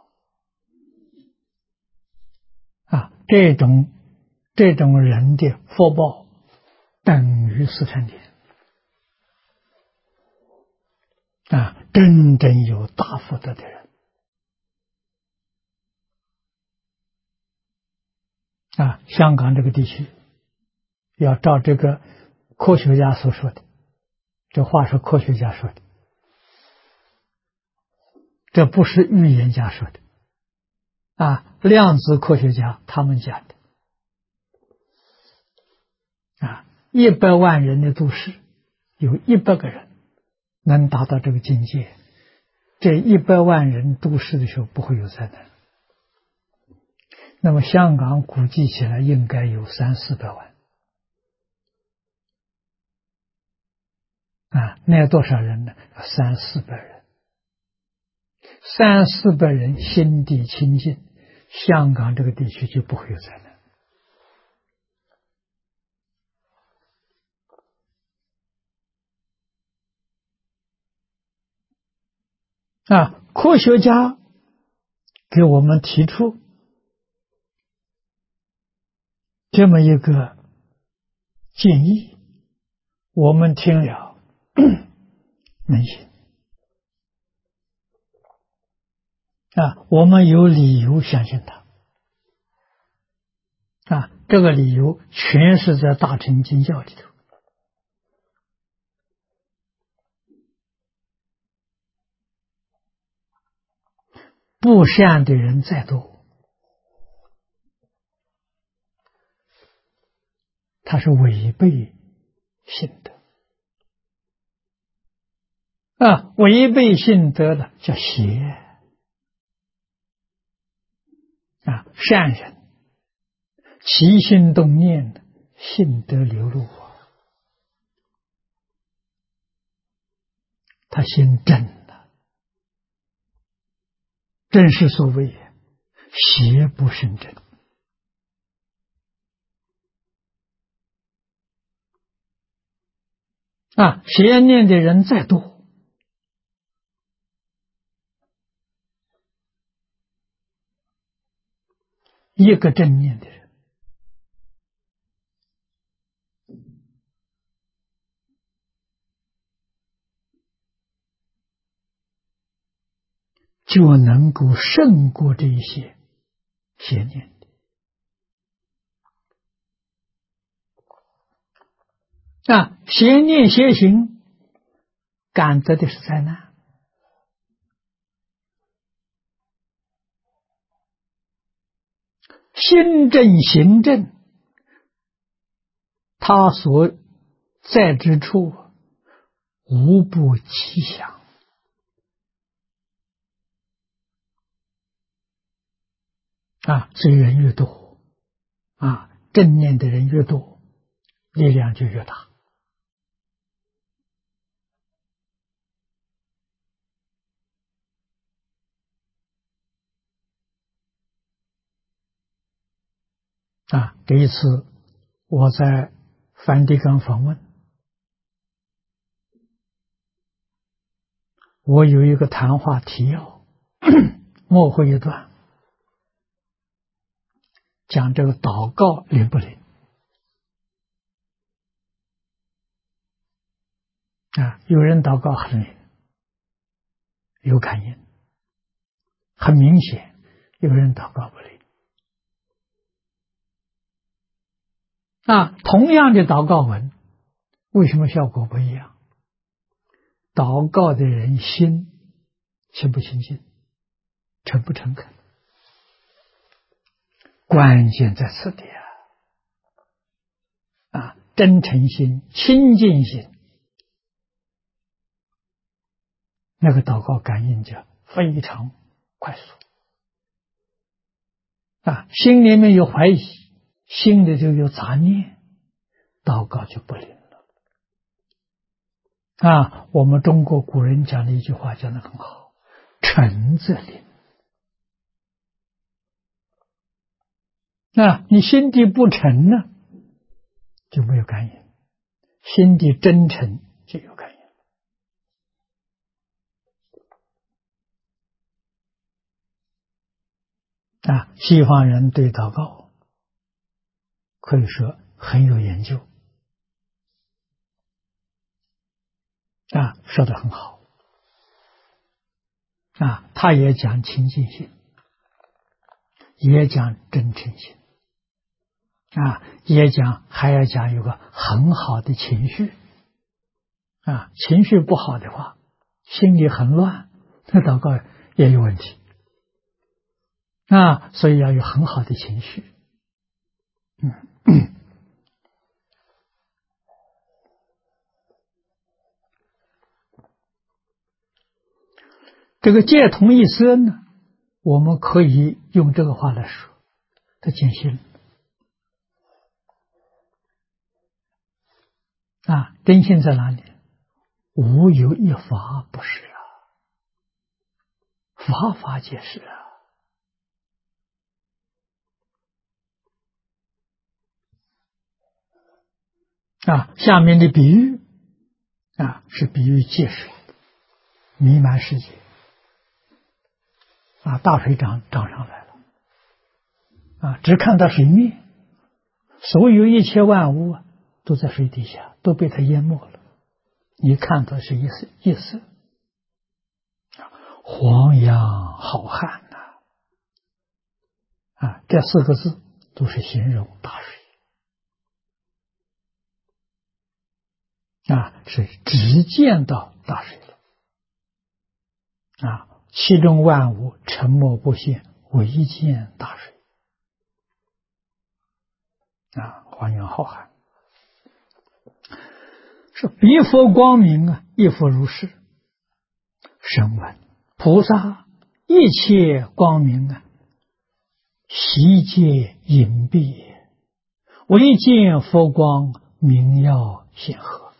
啊！这种人的福报等于四禅定啊！真正有大福德的人啊，香港这个地区要照这个科学家所说的，这话是科学家说的，这不是预言家说的啊，量子科学家他们讲的啊，100万人的都市有100个人能达到这个境界，这100万人都市的时候不会有灾难。那么香港估计起来应该有300-400万啊，那有多少人呢？300-400人，300-400人心地清净，香港这个地区就不会有灾难啊！科学家给我们提出这么一个建议，我们听了能行啊，我们有理由相信他啊，这个理由全是在大乘经教里头。不善的人再多，他是违背性德啊，违背性德的叫邪啊，善人起心动念的性德流露他心正了，正是所谓邪不胜正啊，邪念的人再多，一个正念的人就能够胜过这一些邪念啊，邪念邪行感得的是灾难，心正行正，他所在之处无不吉祥啊！所以人越多啊，正念的人越多，力量就越大啊！这一次我在梵蒂冈访问，我有一个谈话提要，末会一段，讲这个祷告灵不灵啊？有人祷告很灵，有感应，很明显；有人祷告不灵啊。同样的祷告文，为什么效果不一样？ 祷告的人心清不清净，诚不诚恳，关键在此地啊！真诚心、清净心，那个祷告感应就非常快速啊！心里面有怀疑，心里就有杂念，祷告就不灵了啊！我们中国古人讲的一句话讲得很好，诚则灵。那你心地不诚呢，就没有感应；心地真诚就有感应。啊，西方人对祷告可以说很有研究啊，说得很好啊，他也讲清净心，也讲真诚心啊，也讲还要讲有个很好的情绪啊，情绪不好的话，心里很乱，那祷告也有问题啊，所以要有很好的情绪。这个戒同一生呢，我们可以用这个话来说，它见性啊，真性在哪里？无有一法不是啊，法法皆是啊。下面的比喻啊，是比喻界水弥漫世界啊，大水涨上来了啊，只看到水面，所有一切万物都在水底下，都被它淹没了。你看到是意思黄洋浩瀚啊，这4个字都是形容大水啊，是只见到大水了啊，其中万物沉默不现，唯见大水啊，黄洋浩瀚。是彼佛光明啊，亦复如是。声闻菩萨一切光明啊，悉皆隐蔽，唯见佛光明耀显赫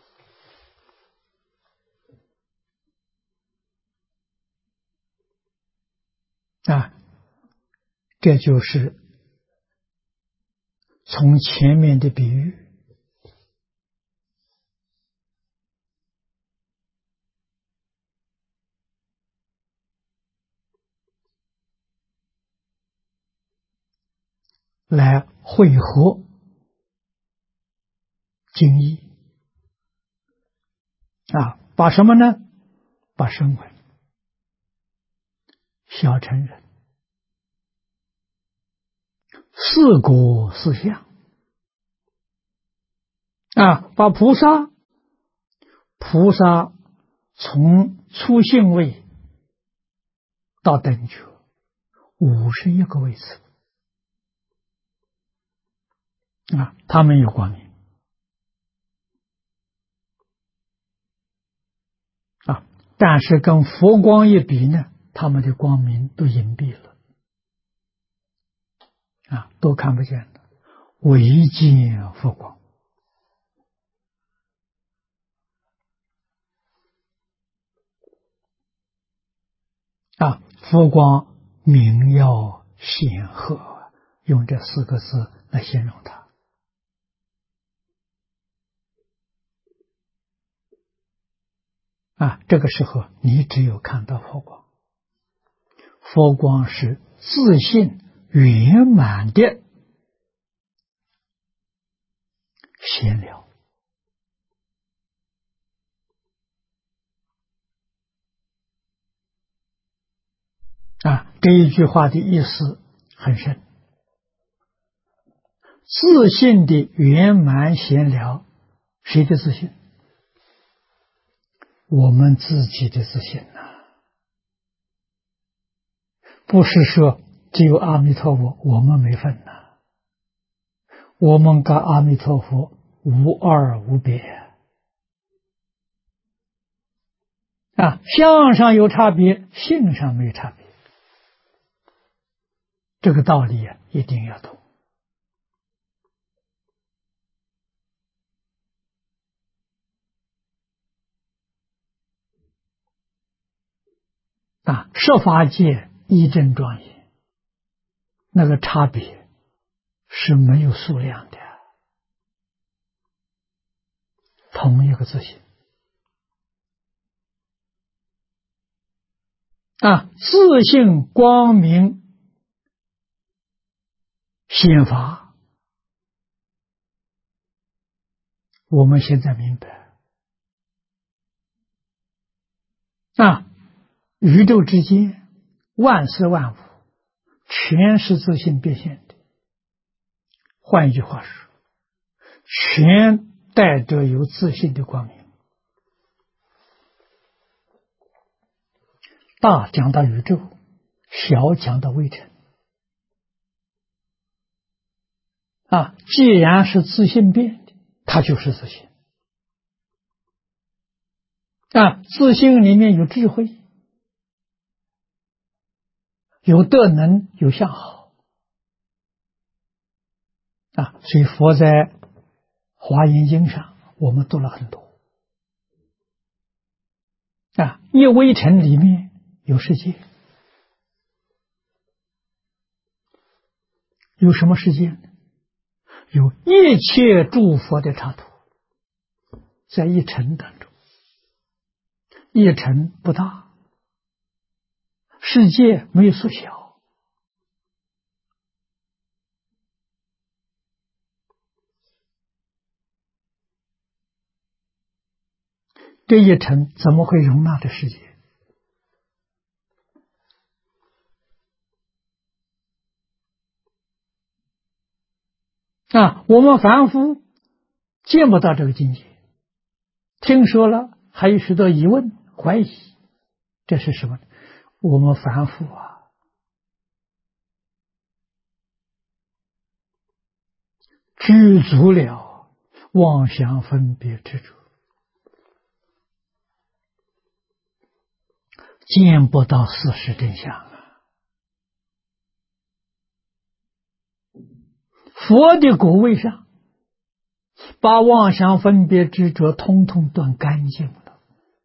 啊！这就是从前面的比喻来汇合经义啊，把什么呢？把声闻、小乘人、四果四相啊，把菩萨从初性位到等觉51个位次啊，他们有光明啊，但是跟佛光一比呢，他们的光明都隐蔽了啊，都看不见了，唯见佛光啊，佛光明耀显赫，用这4个字来形容它啊。这个时候你只有看到佛光，佛光是自信圆满的显了啊。这一句话的意思很深，自信的圆满显了，谁的自信？ 我们自己的自信呐，不是说只有阿弥陀佛，我们没份呐。我们跟阿弥陀佛无二无别啊，相上有差别，性上没差别，这个道理啊，一定要懂啊。设法界一真庄严，那个差别是没有数量的，同一个自信啊，自信光明显法，我们现在明白啊，宇宙之间万事万物全是自信变现的。换一句话说，全带着有自信的光明。大讲到宇宙，小讲到微尘啊。既然是自信变的，它就是自信啊。自信里面有智慧，有德能，有相好啊。所以佛在《华严经》上，我们读了很多啊。一微尘里面有世界，有什么世界呢？有一切诸佛的刹土，在一尘当中，一尘不大，世界没有缩小，这一尘怎么会容纳这世界啊？我们凡夫见不到这个境界，听说了还有许多疑问怀疑，这是什么？我们凡夫啊，具足了妄想分别执着，见不到事实真相啊。佛的果位上，把妄想分别执着通通断干净了，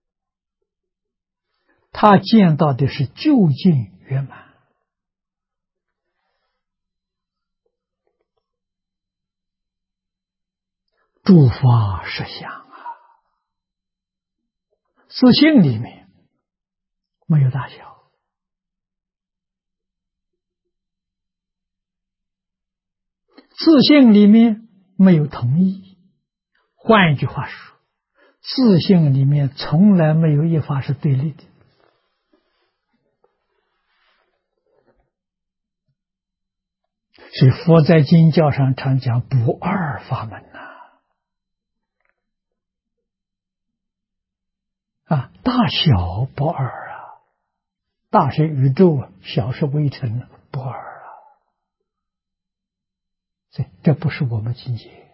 他见到的是究竟圆满。诸法实相啊，自性里面没有大小，自性里面没有同一。换一句话说，自性里面从来没有一法是对立的。所以佛在经教上常讲不二法门啊，大小不二啊，大是宇宙啊，小是微尘，不二啊。这不是我们境界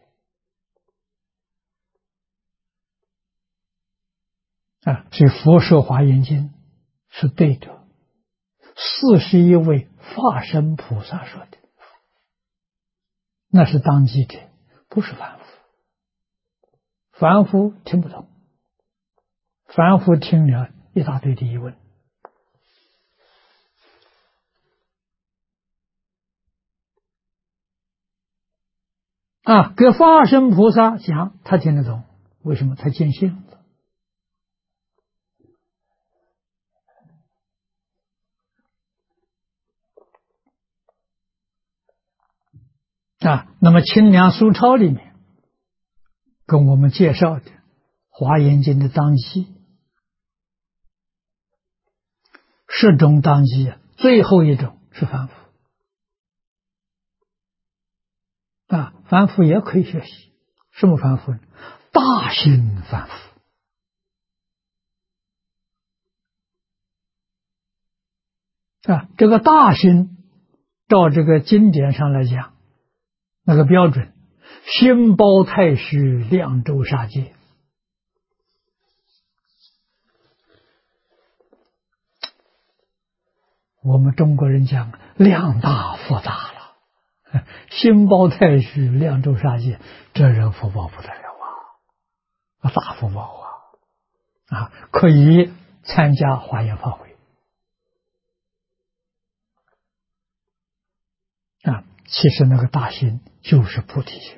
啊。所以佛说华严经是对的，41位化身菩萨说的，那是当机者，不是凡夫。凡夫听不懂，凡夫听了一大堆的疑问啊。给化身菩萨讲，他听得懂，为什么？他见性了啊。那么清凉疏钞里面跟我们介绍的华严经的当机10种当机，最后一种是凡夫啊。凡夫也可以学习，什么凡夫呢？大心凡夫这个大心，照这个经典上来讲，那个标准，心包太虚，量周杀戒。我们中国人讲量大福大了，心包太虚，量周杀戒，这人福报不得了啊，大福报啊！可以参加华严法会其实那个大心就是菩提心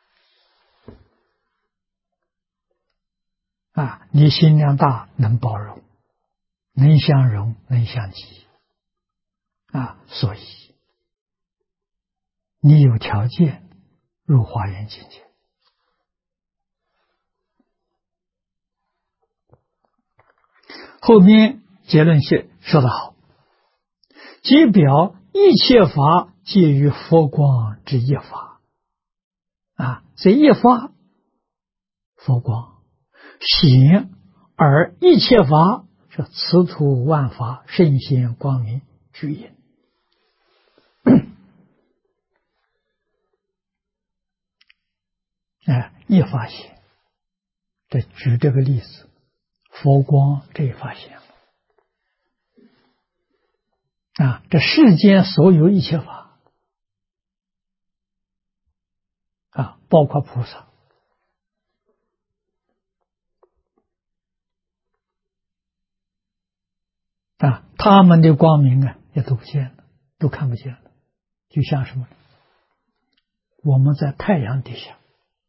你心量大，能包容，能相容，能相济所以你有条件入华严境界。后面结论说得好，即表一切法皆于佛光之一法这一法佛光显，而一切法是此土万法圣贤光明具引一法显，这举这个例子，佛光这一法显这世间所有一切法包括菩萨他们的光明也都不见了，都看不见了。就像什么？我们在太阳底下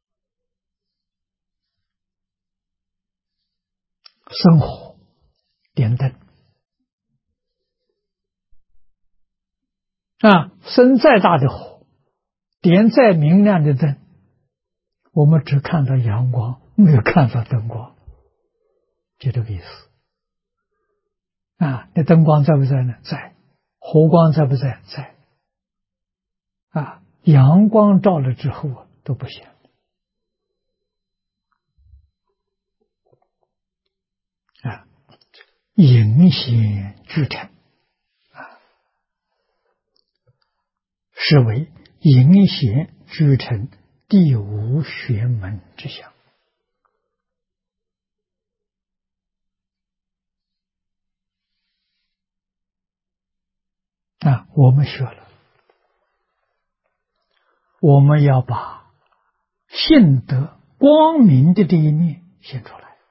生火点灯生再大的火，点再明亮的灯，我们只看到阳光，没有看到灯光，就这个意思那灯光在不在呢？在。火光在不在？在。阳光照了之后都不显隐显具成是为隐显具成第五玄门之相我们学了，我们要把性德光明的这一面显出来。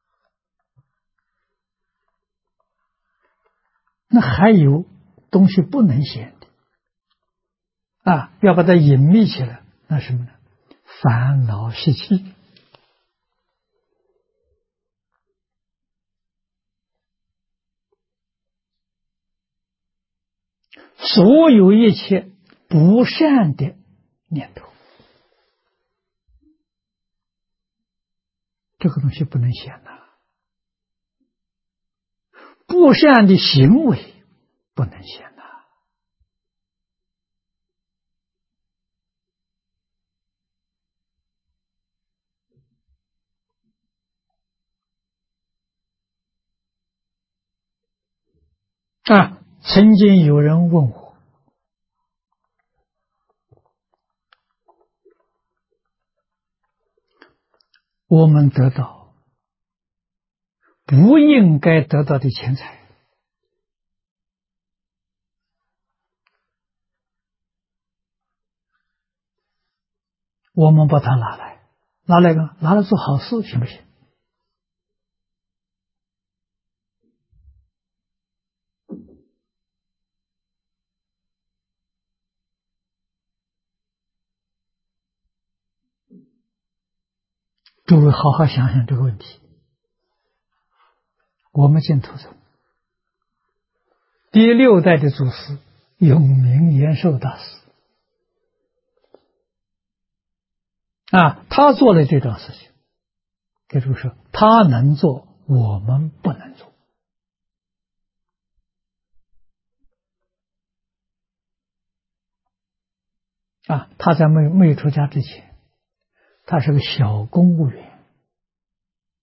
那还有东西不能显的要把它隐秘起来，那什么呢？烦恼习气。所有一切不善的念头，这个东西不能显不善的行为不能显曾经有人问我们得到不应该得到的钱财，我们把它拿来做好事行不行？诸位好好想想这个问题。我们净土宗第6代的祖师永明延寿大师他做了这桩事情，给诸位说，他能做，我们不能做他在没有出家之前，他是个小公务员，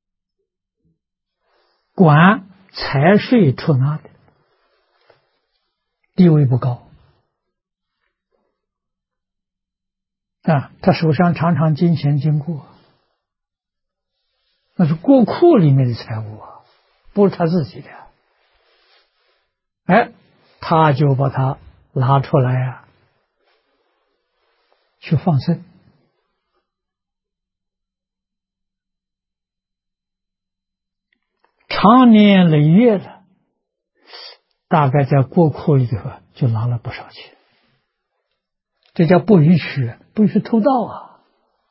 管财税出纳的地位不高啊，他手上常常金钱经过，那是国库里面的财物啊，不是他自己的。哎，他就把它拿出来啊，去放生。长年累月的，大概在国库里头就拿了不少钱。这叫不允许，不允许偷盗啊！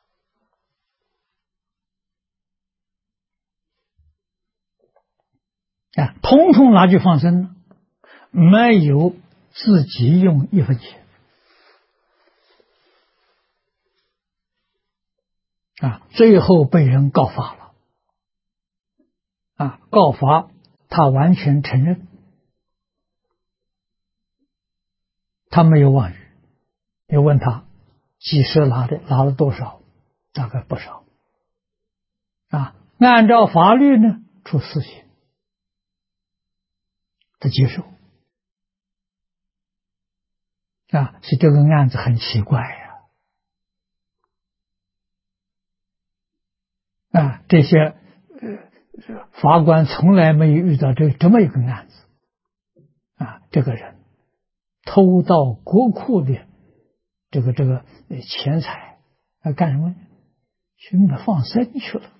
啊，统统拿去放生了，没有自己用一分钱啊！最后被人告发了啊！告发他完全承认，他没有妄语。又问他几时拿的，拿了多少？大概不少啊。按照法律呢，处死刑，他接受啊。所以这个案子很奇怪呀啊，这些法官从来没有遇到这么一个案子啊。这个人偷盗国库的这个钱财啊，干什么？去放生去了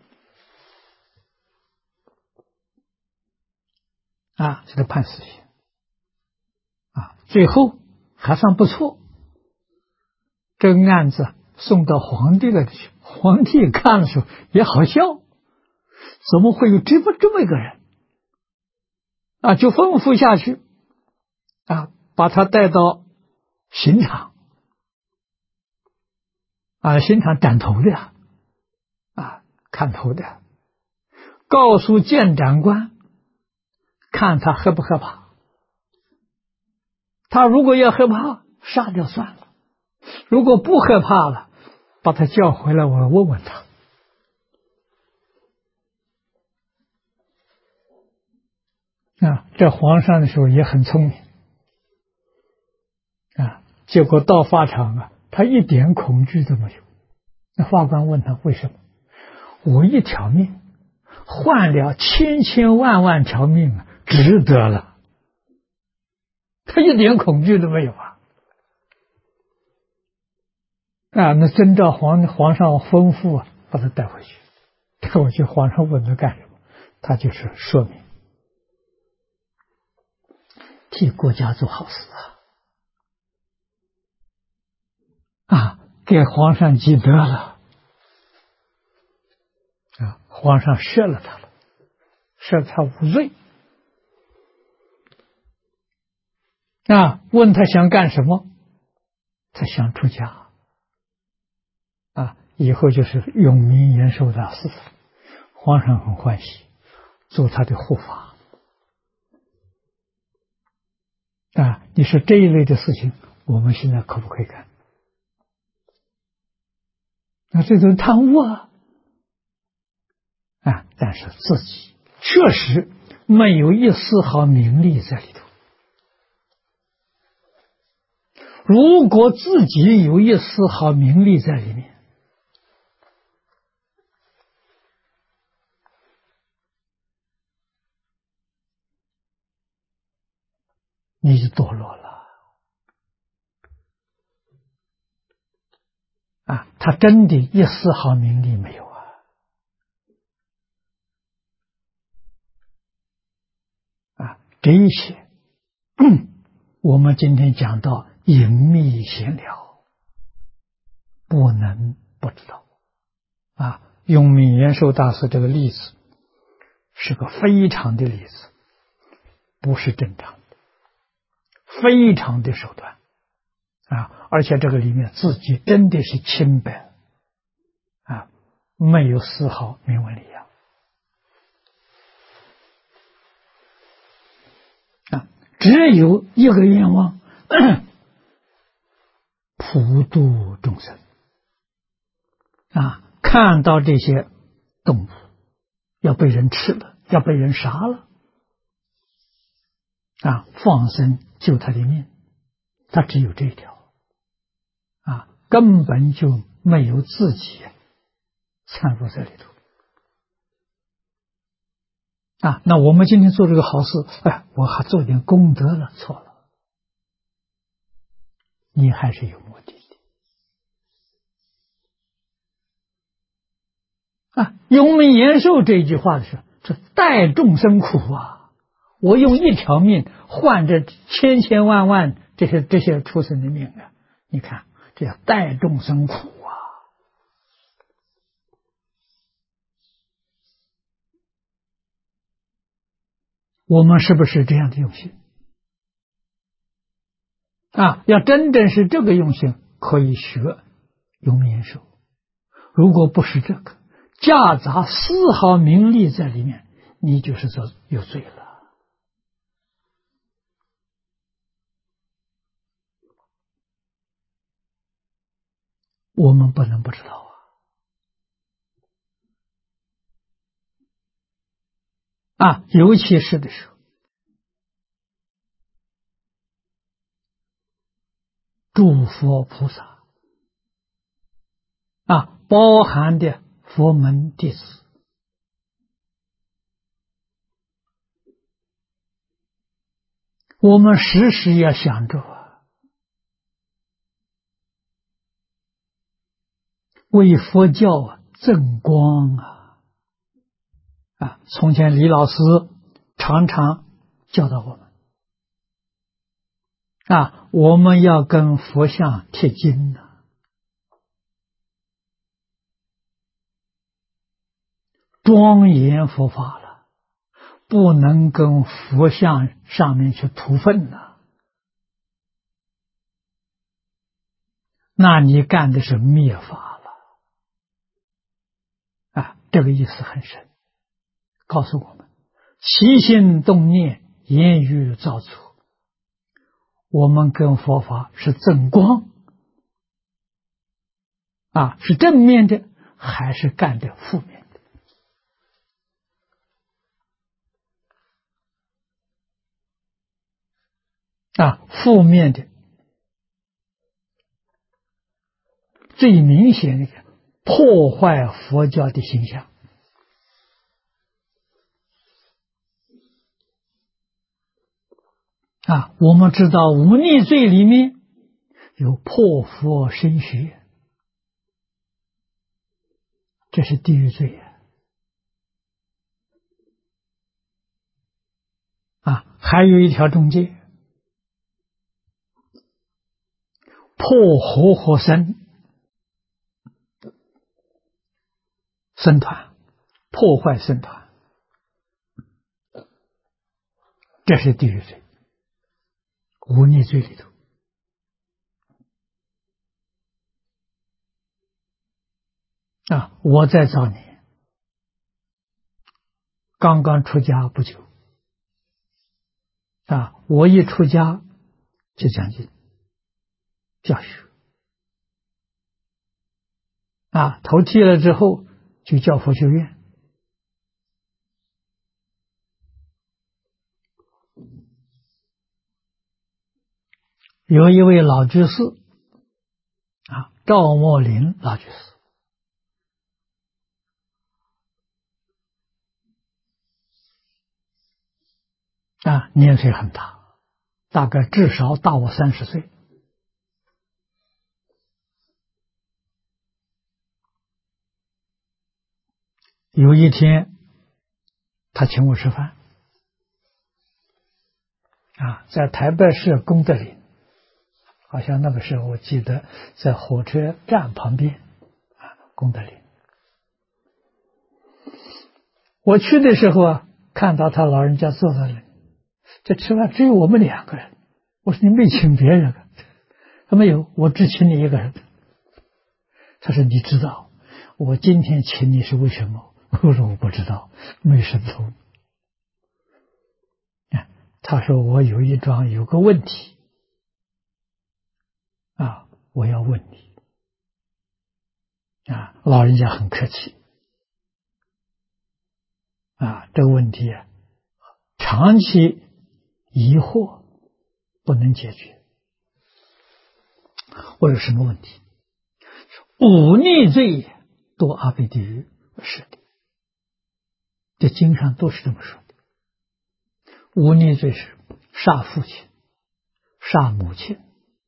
啊，这个判死刑啊。最后还算不错，这个案子送到皇帝那里去，皇帝看的时候也好笑，怎么会有这么一个人啊？就吩咐下去啊，把他带到刑场啊，刑场斩头的啊，砍头的，告诉监斩官，看他害不害怕。他如果要害怕，杀掉算了；如果不害怕了，把他叫回来，我问问他。啊，这皇上的时候也很聪明啊，结果到法场啊，他一点恐惧都没有。那法官问他为什么？我一条命换了千万条命啊，值得了。他一点恐惧都没有啊！啊，那真照皇上吩咐啊，把他带回去。带回去，皇上问他干什么？他就是说明替国家做好事啊，给皇上积德了啊！皇上赦了他了，赦他无罪啊！问他想干什么？他想出家啊！以后就是永明延寿大师。皇上很欢喜，做他的护法啊！你说这一类的事情，我们现在可不可以干？那这种贪污啊！但是自己确实没有一丝毫名利在里头。如果自己有一丝毫名利在里面，你就堕落了啊！他真的一丝毫名利没有啊！这一些我们今天讲到隐秘闲聊，不能不知道啊。永明延寿大师这个例子是个非常的例子，不是正常的，非常的手段啊！而且这个里面自己真的是清白啊，没有丝毫明文利养啊，只有一个愿望，普度众生啊！看到这些动物要被人吃了，要被人杀了啊，放生救他的命他只有这一条啊，根本就没有自己参入在里头啊。那我们今天做这个好事，哎，我还做点功德了，错了，你还是有目的的啊。永明延寿这一句话的时候，这代众生苦啊！我用一条命换这千千万万这些畜生的命啊！你看，这叫代众生苦啊！我们是不是这样的用心啊？要真正是这个用心，可以学永明延寿。如果不是这个，夹杂丝毫名利在里面，你就是说有罪了。我们不能不知道啊！尤其是的时候，诸佛菩萨啊，包含的佛门弟子，我们时时要想着为佛教增光啊！从前李老师常常教导我们啊，我们要跟佛像贴金庄严佛法了，不能跟佛像上面去涂粪那你干的是灭法了啊！这个意思很深，告诉我们起心动念言语造作，我们跟佛法是增光啊，是正面的还是干的负面的啊？负面的最明显的破坏佛教的形象啊！我们知道无逆罪里面有破佛身学，这是地狱罪啊！还有一条中介，破活活僧团，破坏僧团，这是地狱罪，无逆罪里头啊！我在早年刚刚出家不久啊，我一出家就讲经教学啊，头剃了之后就教佛学院。有一位老居士啊，赵默林老居士啊，年岁很大，大概至少大我30岁。有一天，他请我吃饭啊，在台北市功德林，好像那个时候我记得在火车站旁边啊，功德林。我去的时候啊，看到他老人家坐在那里，这吃饭只有我们2个人。我说你没请别人啊？他没有，我只请你一个人。他说你知道我今天请你是为什么？我说我不知道，没神通。他说我有一桩有个问题啊，我要问你啊。老人家很客气啊，这个问题啊，长期疑惑不能解决我有什么问题？忤逆罪堕阿鼻地狱，是的，这经上都是这么说的。忤逆罪是杀父亲、杀母亲、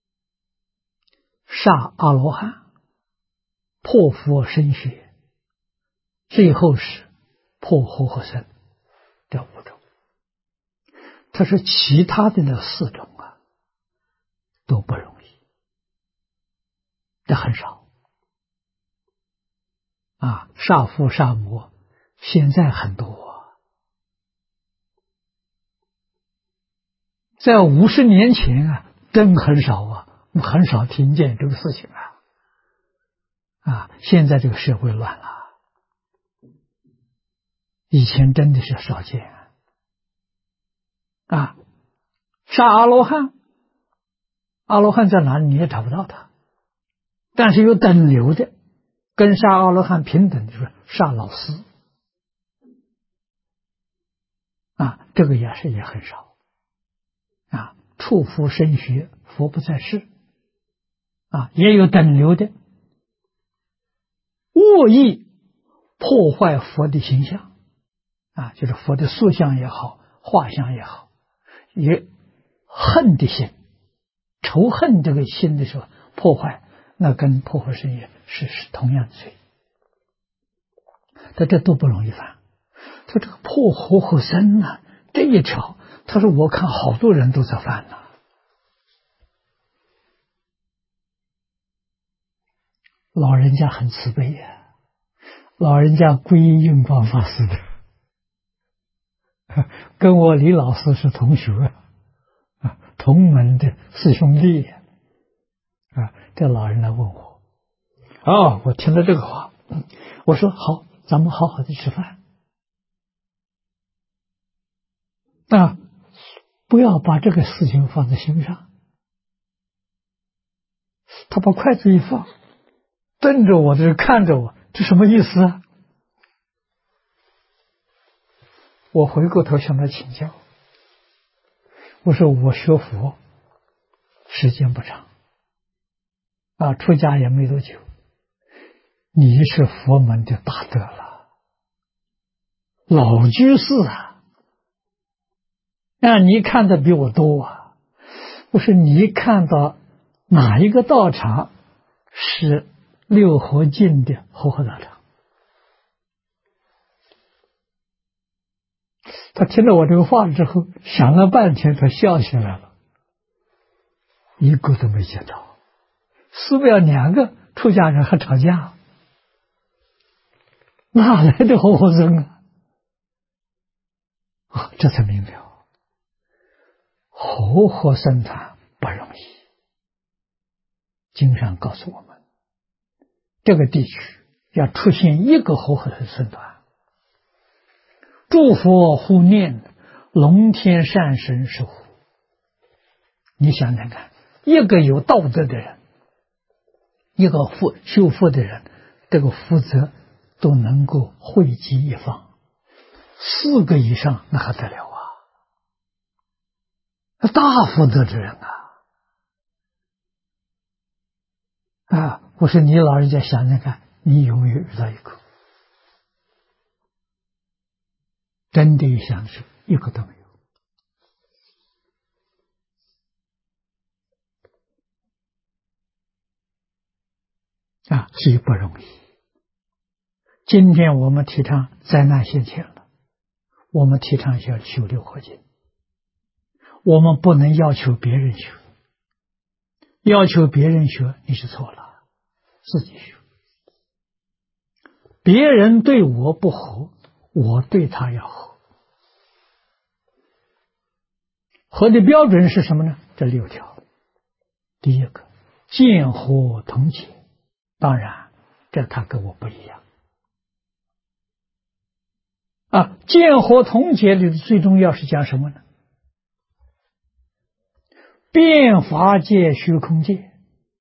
杀阿罗汉、破佛身血，最后是破活活僧，这5种。他说其他的那4种啊都不容易，这很少啊。杀父杀母现在很多啊，在50年前啊真很少啊，很少听见这个事情啊。现在这个社会乱了，以前真的是少见啊。杀阿罗汉，阿罗汉在哪里你也找不到他，但是有等流的，跟杀阿罗汉平等，就是杀老师啊，这个也很少啊。触佛身血，佛不在世啊，也有等流的，恶意破坏佛的形象啊，就是佛的塑像也好，画像也好，也恨的心、仇恨这个心的时候破坏，那跟破坏身业是同样的罪。他这都不容易犯。他这个破活活僧呢，这一条，他说我看好多人都在犯了。老人家很慈悲呀，老人家皈依印光法师的，跟我李老师是同学啊，同门的师兄弟啊。这老人来问我，我听了这个话，我说好，咱们好好的吃饭啊，不要把这个事情放在心上。他把筷子一放，瞪着我，这看着我，这什么意思啊？我回过头向他请教，我说我学佛时间不长啊，出家也没多久，你是佛门的大德了，老居士你看的比我多啊。我说你看到哪一个道场是六合敬的活活道场？他听了我这个话之后，想了半天，他笑起来了，一个都没见到。寺庙2个出家人还吵架，哪来的活活僧啊？这才明了，活活僧团不容易。经上告诉我们，这个地区要出现一个活活僧团，诸佛护念，龙天善神守护。你想想看，一个有道德的人，一个修福的人，这个福泽都能够汇集一方，4个以上那还得了啊！大福德之人我说你老人家想想看，你有没有遇到一个？真的一想是一个都没有所以不容易。今天我们提倡灾难现前了，我们提倡要修六合敬，我们不能要求别人学，要求别人学你是错了，自己学。别人对我不合，我对他要合。合的标准是什么呢？这6条。第一个，见和同解，当然这他跟我不一样见和同解里的最重要是讲什么呢？变法界虚空界，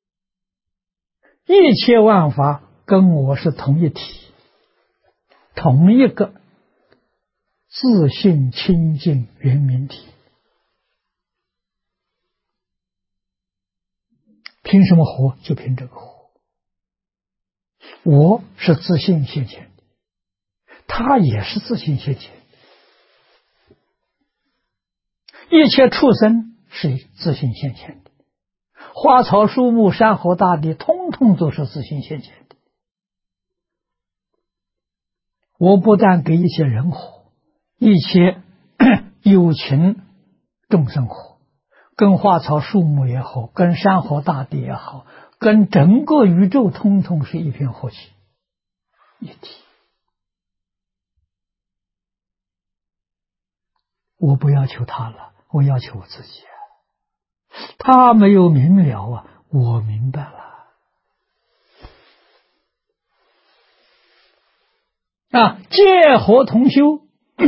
一切万法跟我是同一体，同一个自性清净圆明体。 凭什么活？就凭这个活。我是自性现前的，他也是自性现前的，一切畜生是自性现前的，花草树木山河大地通通都是自性现前的。我不但给一切人活，一切有情众生活，跟花草树木也好，跟山河大地也好，跟整个宇宙通通是一片和气一体。我不要求他了，我要求我自己。他没有明了啊，我明白了。戒和同修，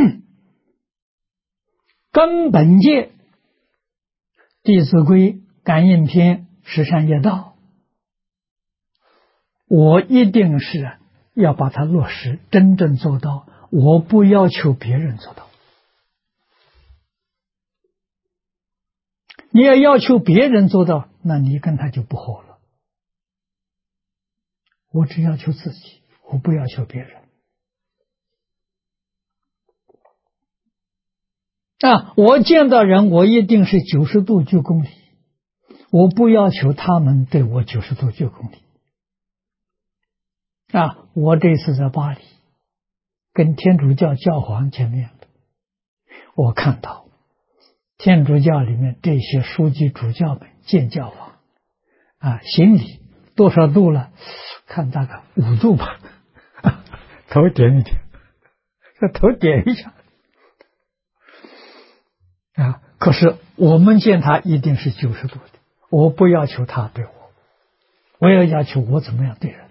根本戒，弟子规、感应篇、十善业道，我一定是要把它落实，真正做到。我不要求别人做到。你要求别人做到，那你跟他就不合了。我只要求自己，我不要求别人。我见到人，我一定是90度鞠躬礼，我不要求他们对我90度鞠躬礼。我这次在巴黎跟天主教教皇见面的，我看到天主教里面这些书记主教们见教皇行礼多少度了？看大概5度吧，头点一点，头点一下。可是我们见他一定是90度的，我不要求他对我，我也要求我怎么样对人。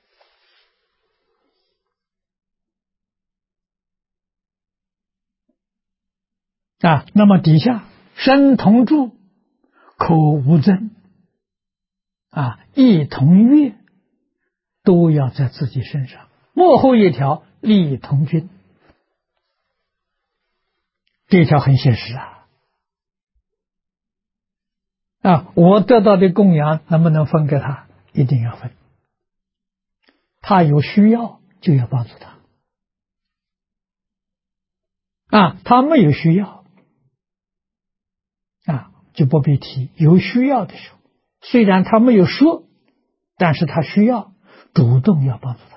那么底下身同住，口无争，意同悦，都要在自己身上。幕后一条，利同均，这条很现实我得到的供养能不能分给他？一定要分。他有需要就要帮助他。他没有需要就不必提。有需要的时候，虽然他没有说，但是他需要，主动要帮助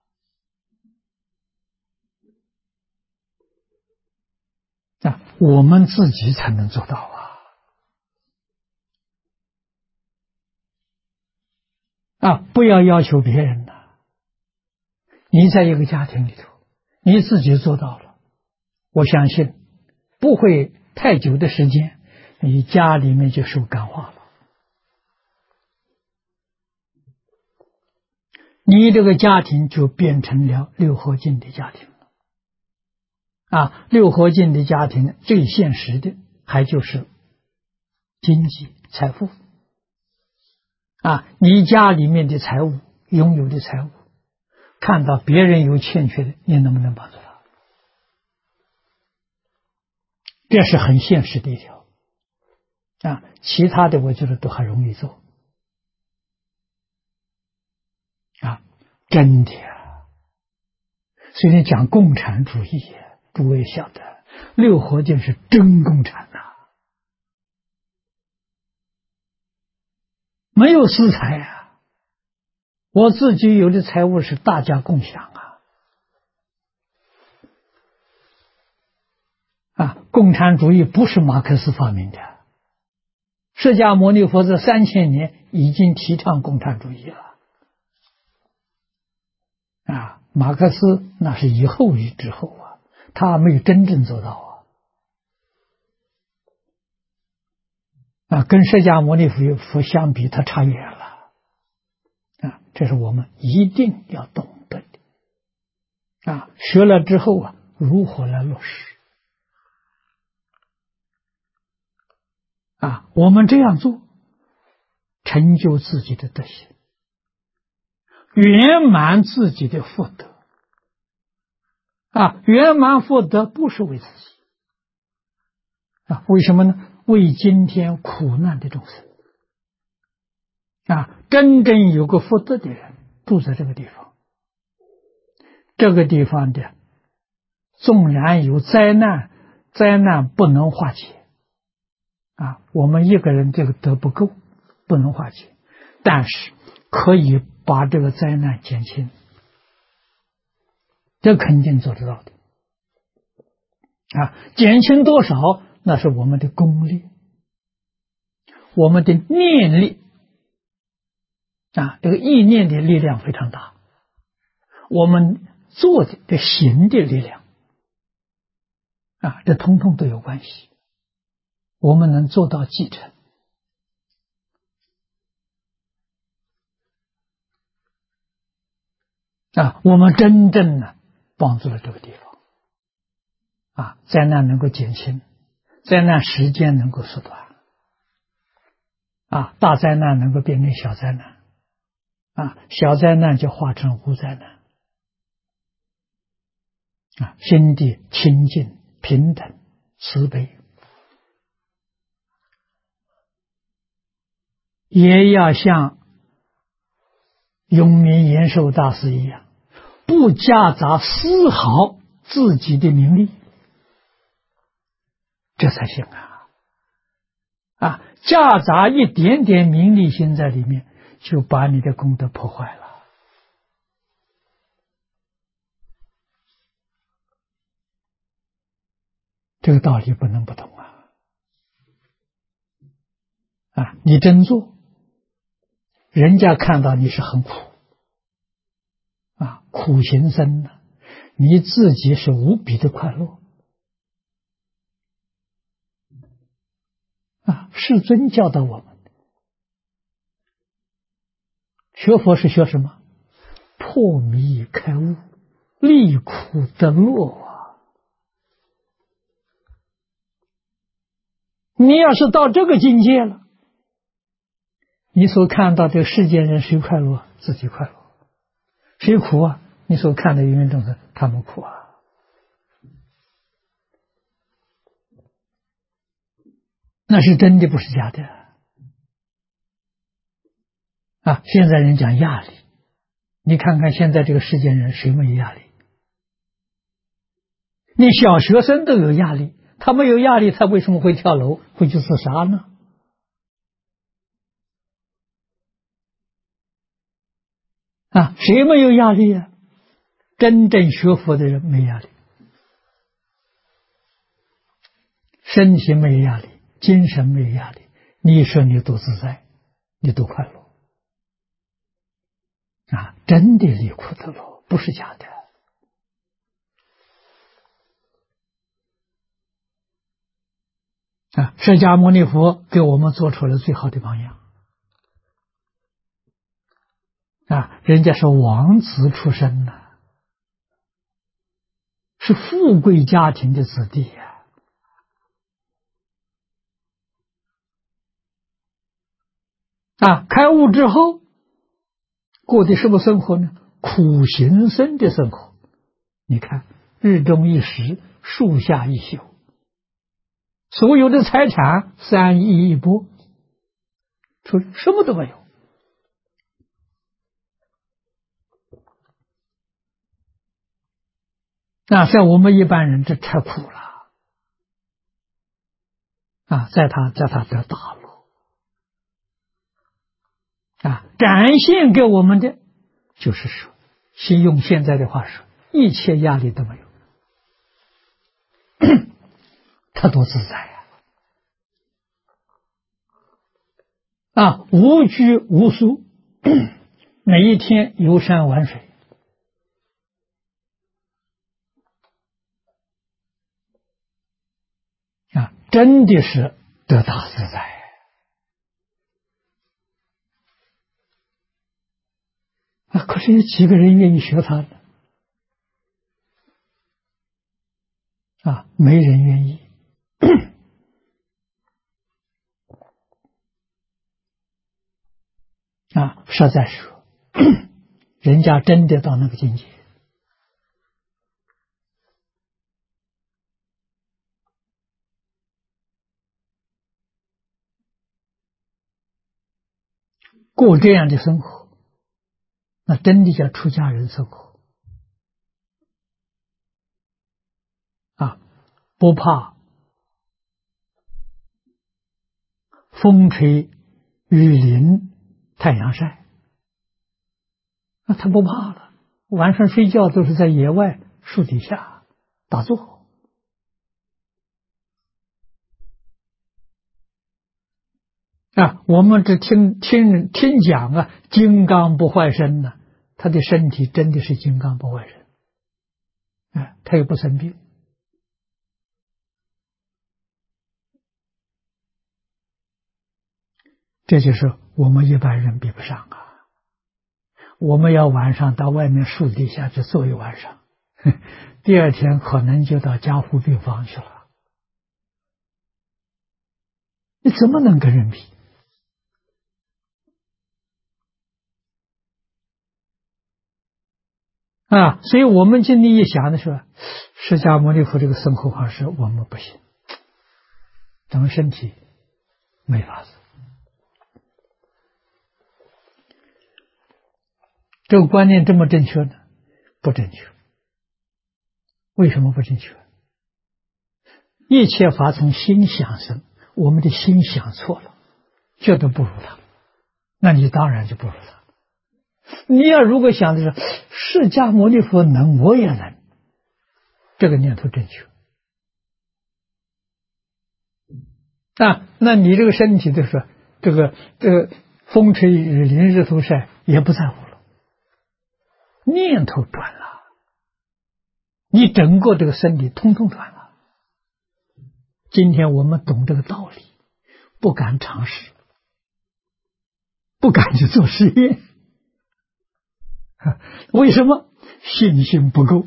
他。我们自己才能做到不要要求别人你在一个家庭里头，你自己做到了，我相信不会太久的时间，你家里面就受感化了。你这个家庭就变成了六合敬的家庭了。六合敬的家庭最现实的还就是经济财富。你家里面的财物，拥有的财物，看到别人有欠缺的，你能不能帮助他？这是很现实的一条。其他的我觉得都还容易做。真的所以讲共产主义，诸位晓得，六合敬是真共产没有私财我自己有的财物是大家共享共产主义不是马克思发明的，释迦牟尼佛这3000年已经提倡共产主义了。马克思那是以后与之后他没有真正做到跟释迦牟尼佛相比，他差远了这是我们一定要懂得的学了之后如何来落实我们这样做，成就自己的德行，圆满自己的福德圆满福德不是为自己为什么呢？为今天苦难的众生真正有个福德的人住在这个地方，这个地方的纵然有灾难，灾难不能化解我们一个人这个德不够，不能化解，但是可以把这个灾难减轻，这肯定做得到的减轻多少，那是我们的功力，我们的念力这个意念的力量非常大，我们做的行的力量这通通都有关系，我们能做到继承我们真正的帮助了这个地方灾难能够减轻，灾难时间能够缩短大灾难能够变成小灾难小灾难就化成无灾难心地清净平等慈悲，也要像永明延寿大师一样，不夹杂丝毫自己的名利，这才行夹杂一点点名利心在里面，就把你的功德破坏了。这个道理不能不懂你真做，人家看到你是很苦苦行僧你自己是无比的快乐世尊教导我们，学佛是学什么？破迷开悟，离苦得乐你要是到这个境界了，你所看到的世间人谁快乐？自己快乐。谁苦你所看的芸芸众生他们苦那是真的，不是假的现在人讲压力，你看看现在这个世间人谁没有压力？连小学生都有压力，他没有压力，他为什么会跳楼，会去自杀呢？谁没有压力真正学佛的人没压力，身体没有压力，精神没有压力，你说你多自在，你多快乐真的离苦得乐，不是假的释迦牟尼佛给我们做出了最好的榜样人家是王子出身是富贵家庭的子弟开悟之后过的什么生活呢？苦行僧的生活。你看，日中一时，树下一宿，所有的财产3亿一钵，说什么都没有像我们一般人这太苦了在他得大乐展现给我们的就是说，用现在的话说，一切压力都没有他多自在无拘无束每一天游山玩水真的是得大自在可是有几个人愿意学他呢？没人愿意实在说人家真的到那个境界过这样的生活，那真的叫出家人生活啊！不怕风吹雨淋太阳晒，那他不怕了。晚上睡觉都是在野外树底下打坐。我们这听讲啊，金刚不坏身呢，他的身体真的是金刚不坏身，他又不生病。这就是我们一般人比不上啊！我们要晚上到外面树底下去坐一晚上，第二天可能就到加护病房去了。你怎么能跟人比？所以我们今天一想的是，释迦牟尼佛这个生活方式我们不行，咱们身体没法子。这个观念这么正确呢？不正确。为什么不正确？一切法从心想生，我们的心想错了，觉得不如他，那你当然就不如他。你要如果想的是释迦牟尼佛能，我也能，这个念头正确那你这个身体的时候，这个风吹雨淋日头晒也不在乎了，念头转了，你整个这个身体通通转了。今天我们懂这个道理，不敢尝试，不敢去做实验。为什么？信心不够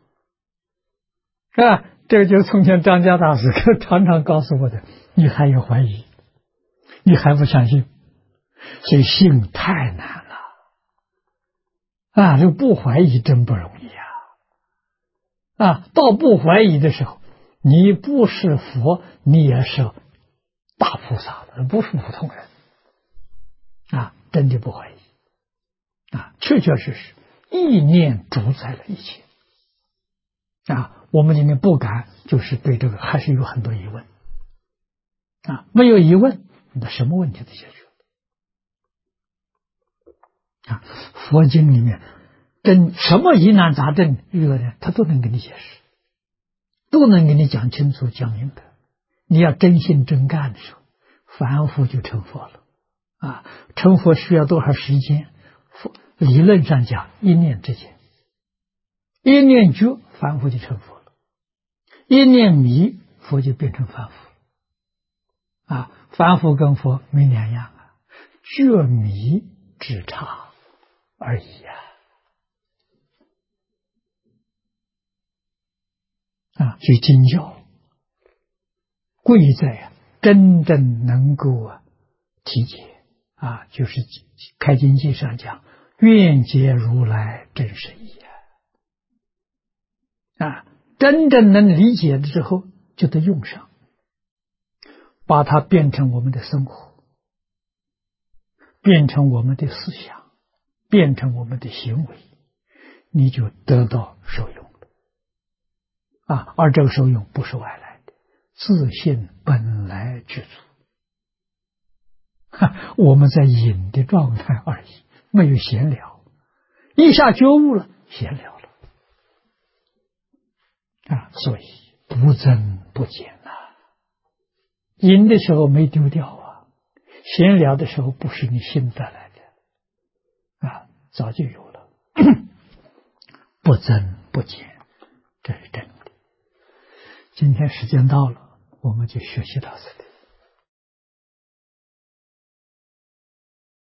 这个就是从前张家大师常常告诉我的，你还有怀疑，你还不相信，所以信太难了这不怀疑真不容易到不怀疑的时候，你不是佛，你也是大菩萨了，不是普通人真的不怀疑确确实实意念主宰了一切我们今天不敢，就是对这个还是有很多疑问没有疑问，那什么问题都解决佛经里面什么疑难杂症遇到的，他都能给你解释，都能给你讲清楚讲明白。你要真信真干的时候，凡夫就成佛了成佛需要多少时间？理论上讲一念之间，一念觉凡夫就成佛了，一念迷佛就变成凡夫了凡夫跟佛没两样觉迷之差而已所以经教贵在真正能够体解就是开经记上讲，愿解如来真实义真正能理解了之后，就得用上，把它变成我们的生活，变成我们的思想，变成我们的行为，你就得到受用了而这个受用不是外来的，自信本来具足我们在隐的状态而已，没有闲聊，一下觉悟了，闲聊了所以不增不减隐的时候没丢掉闲聊的时候不是你新得来的早就有了不增不减，这是真的。今天时间到了，我们就学习到这里。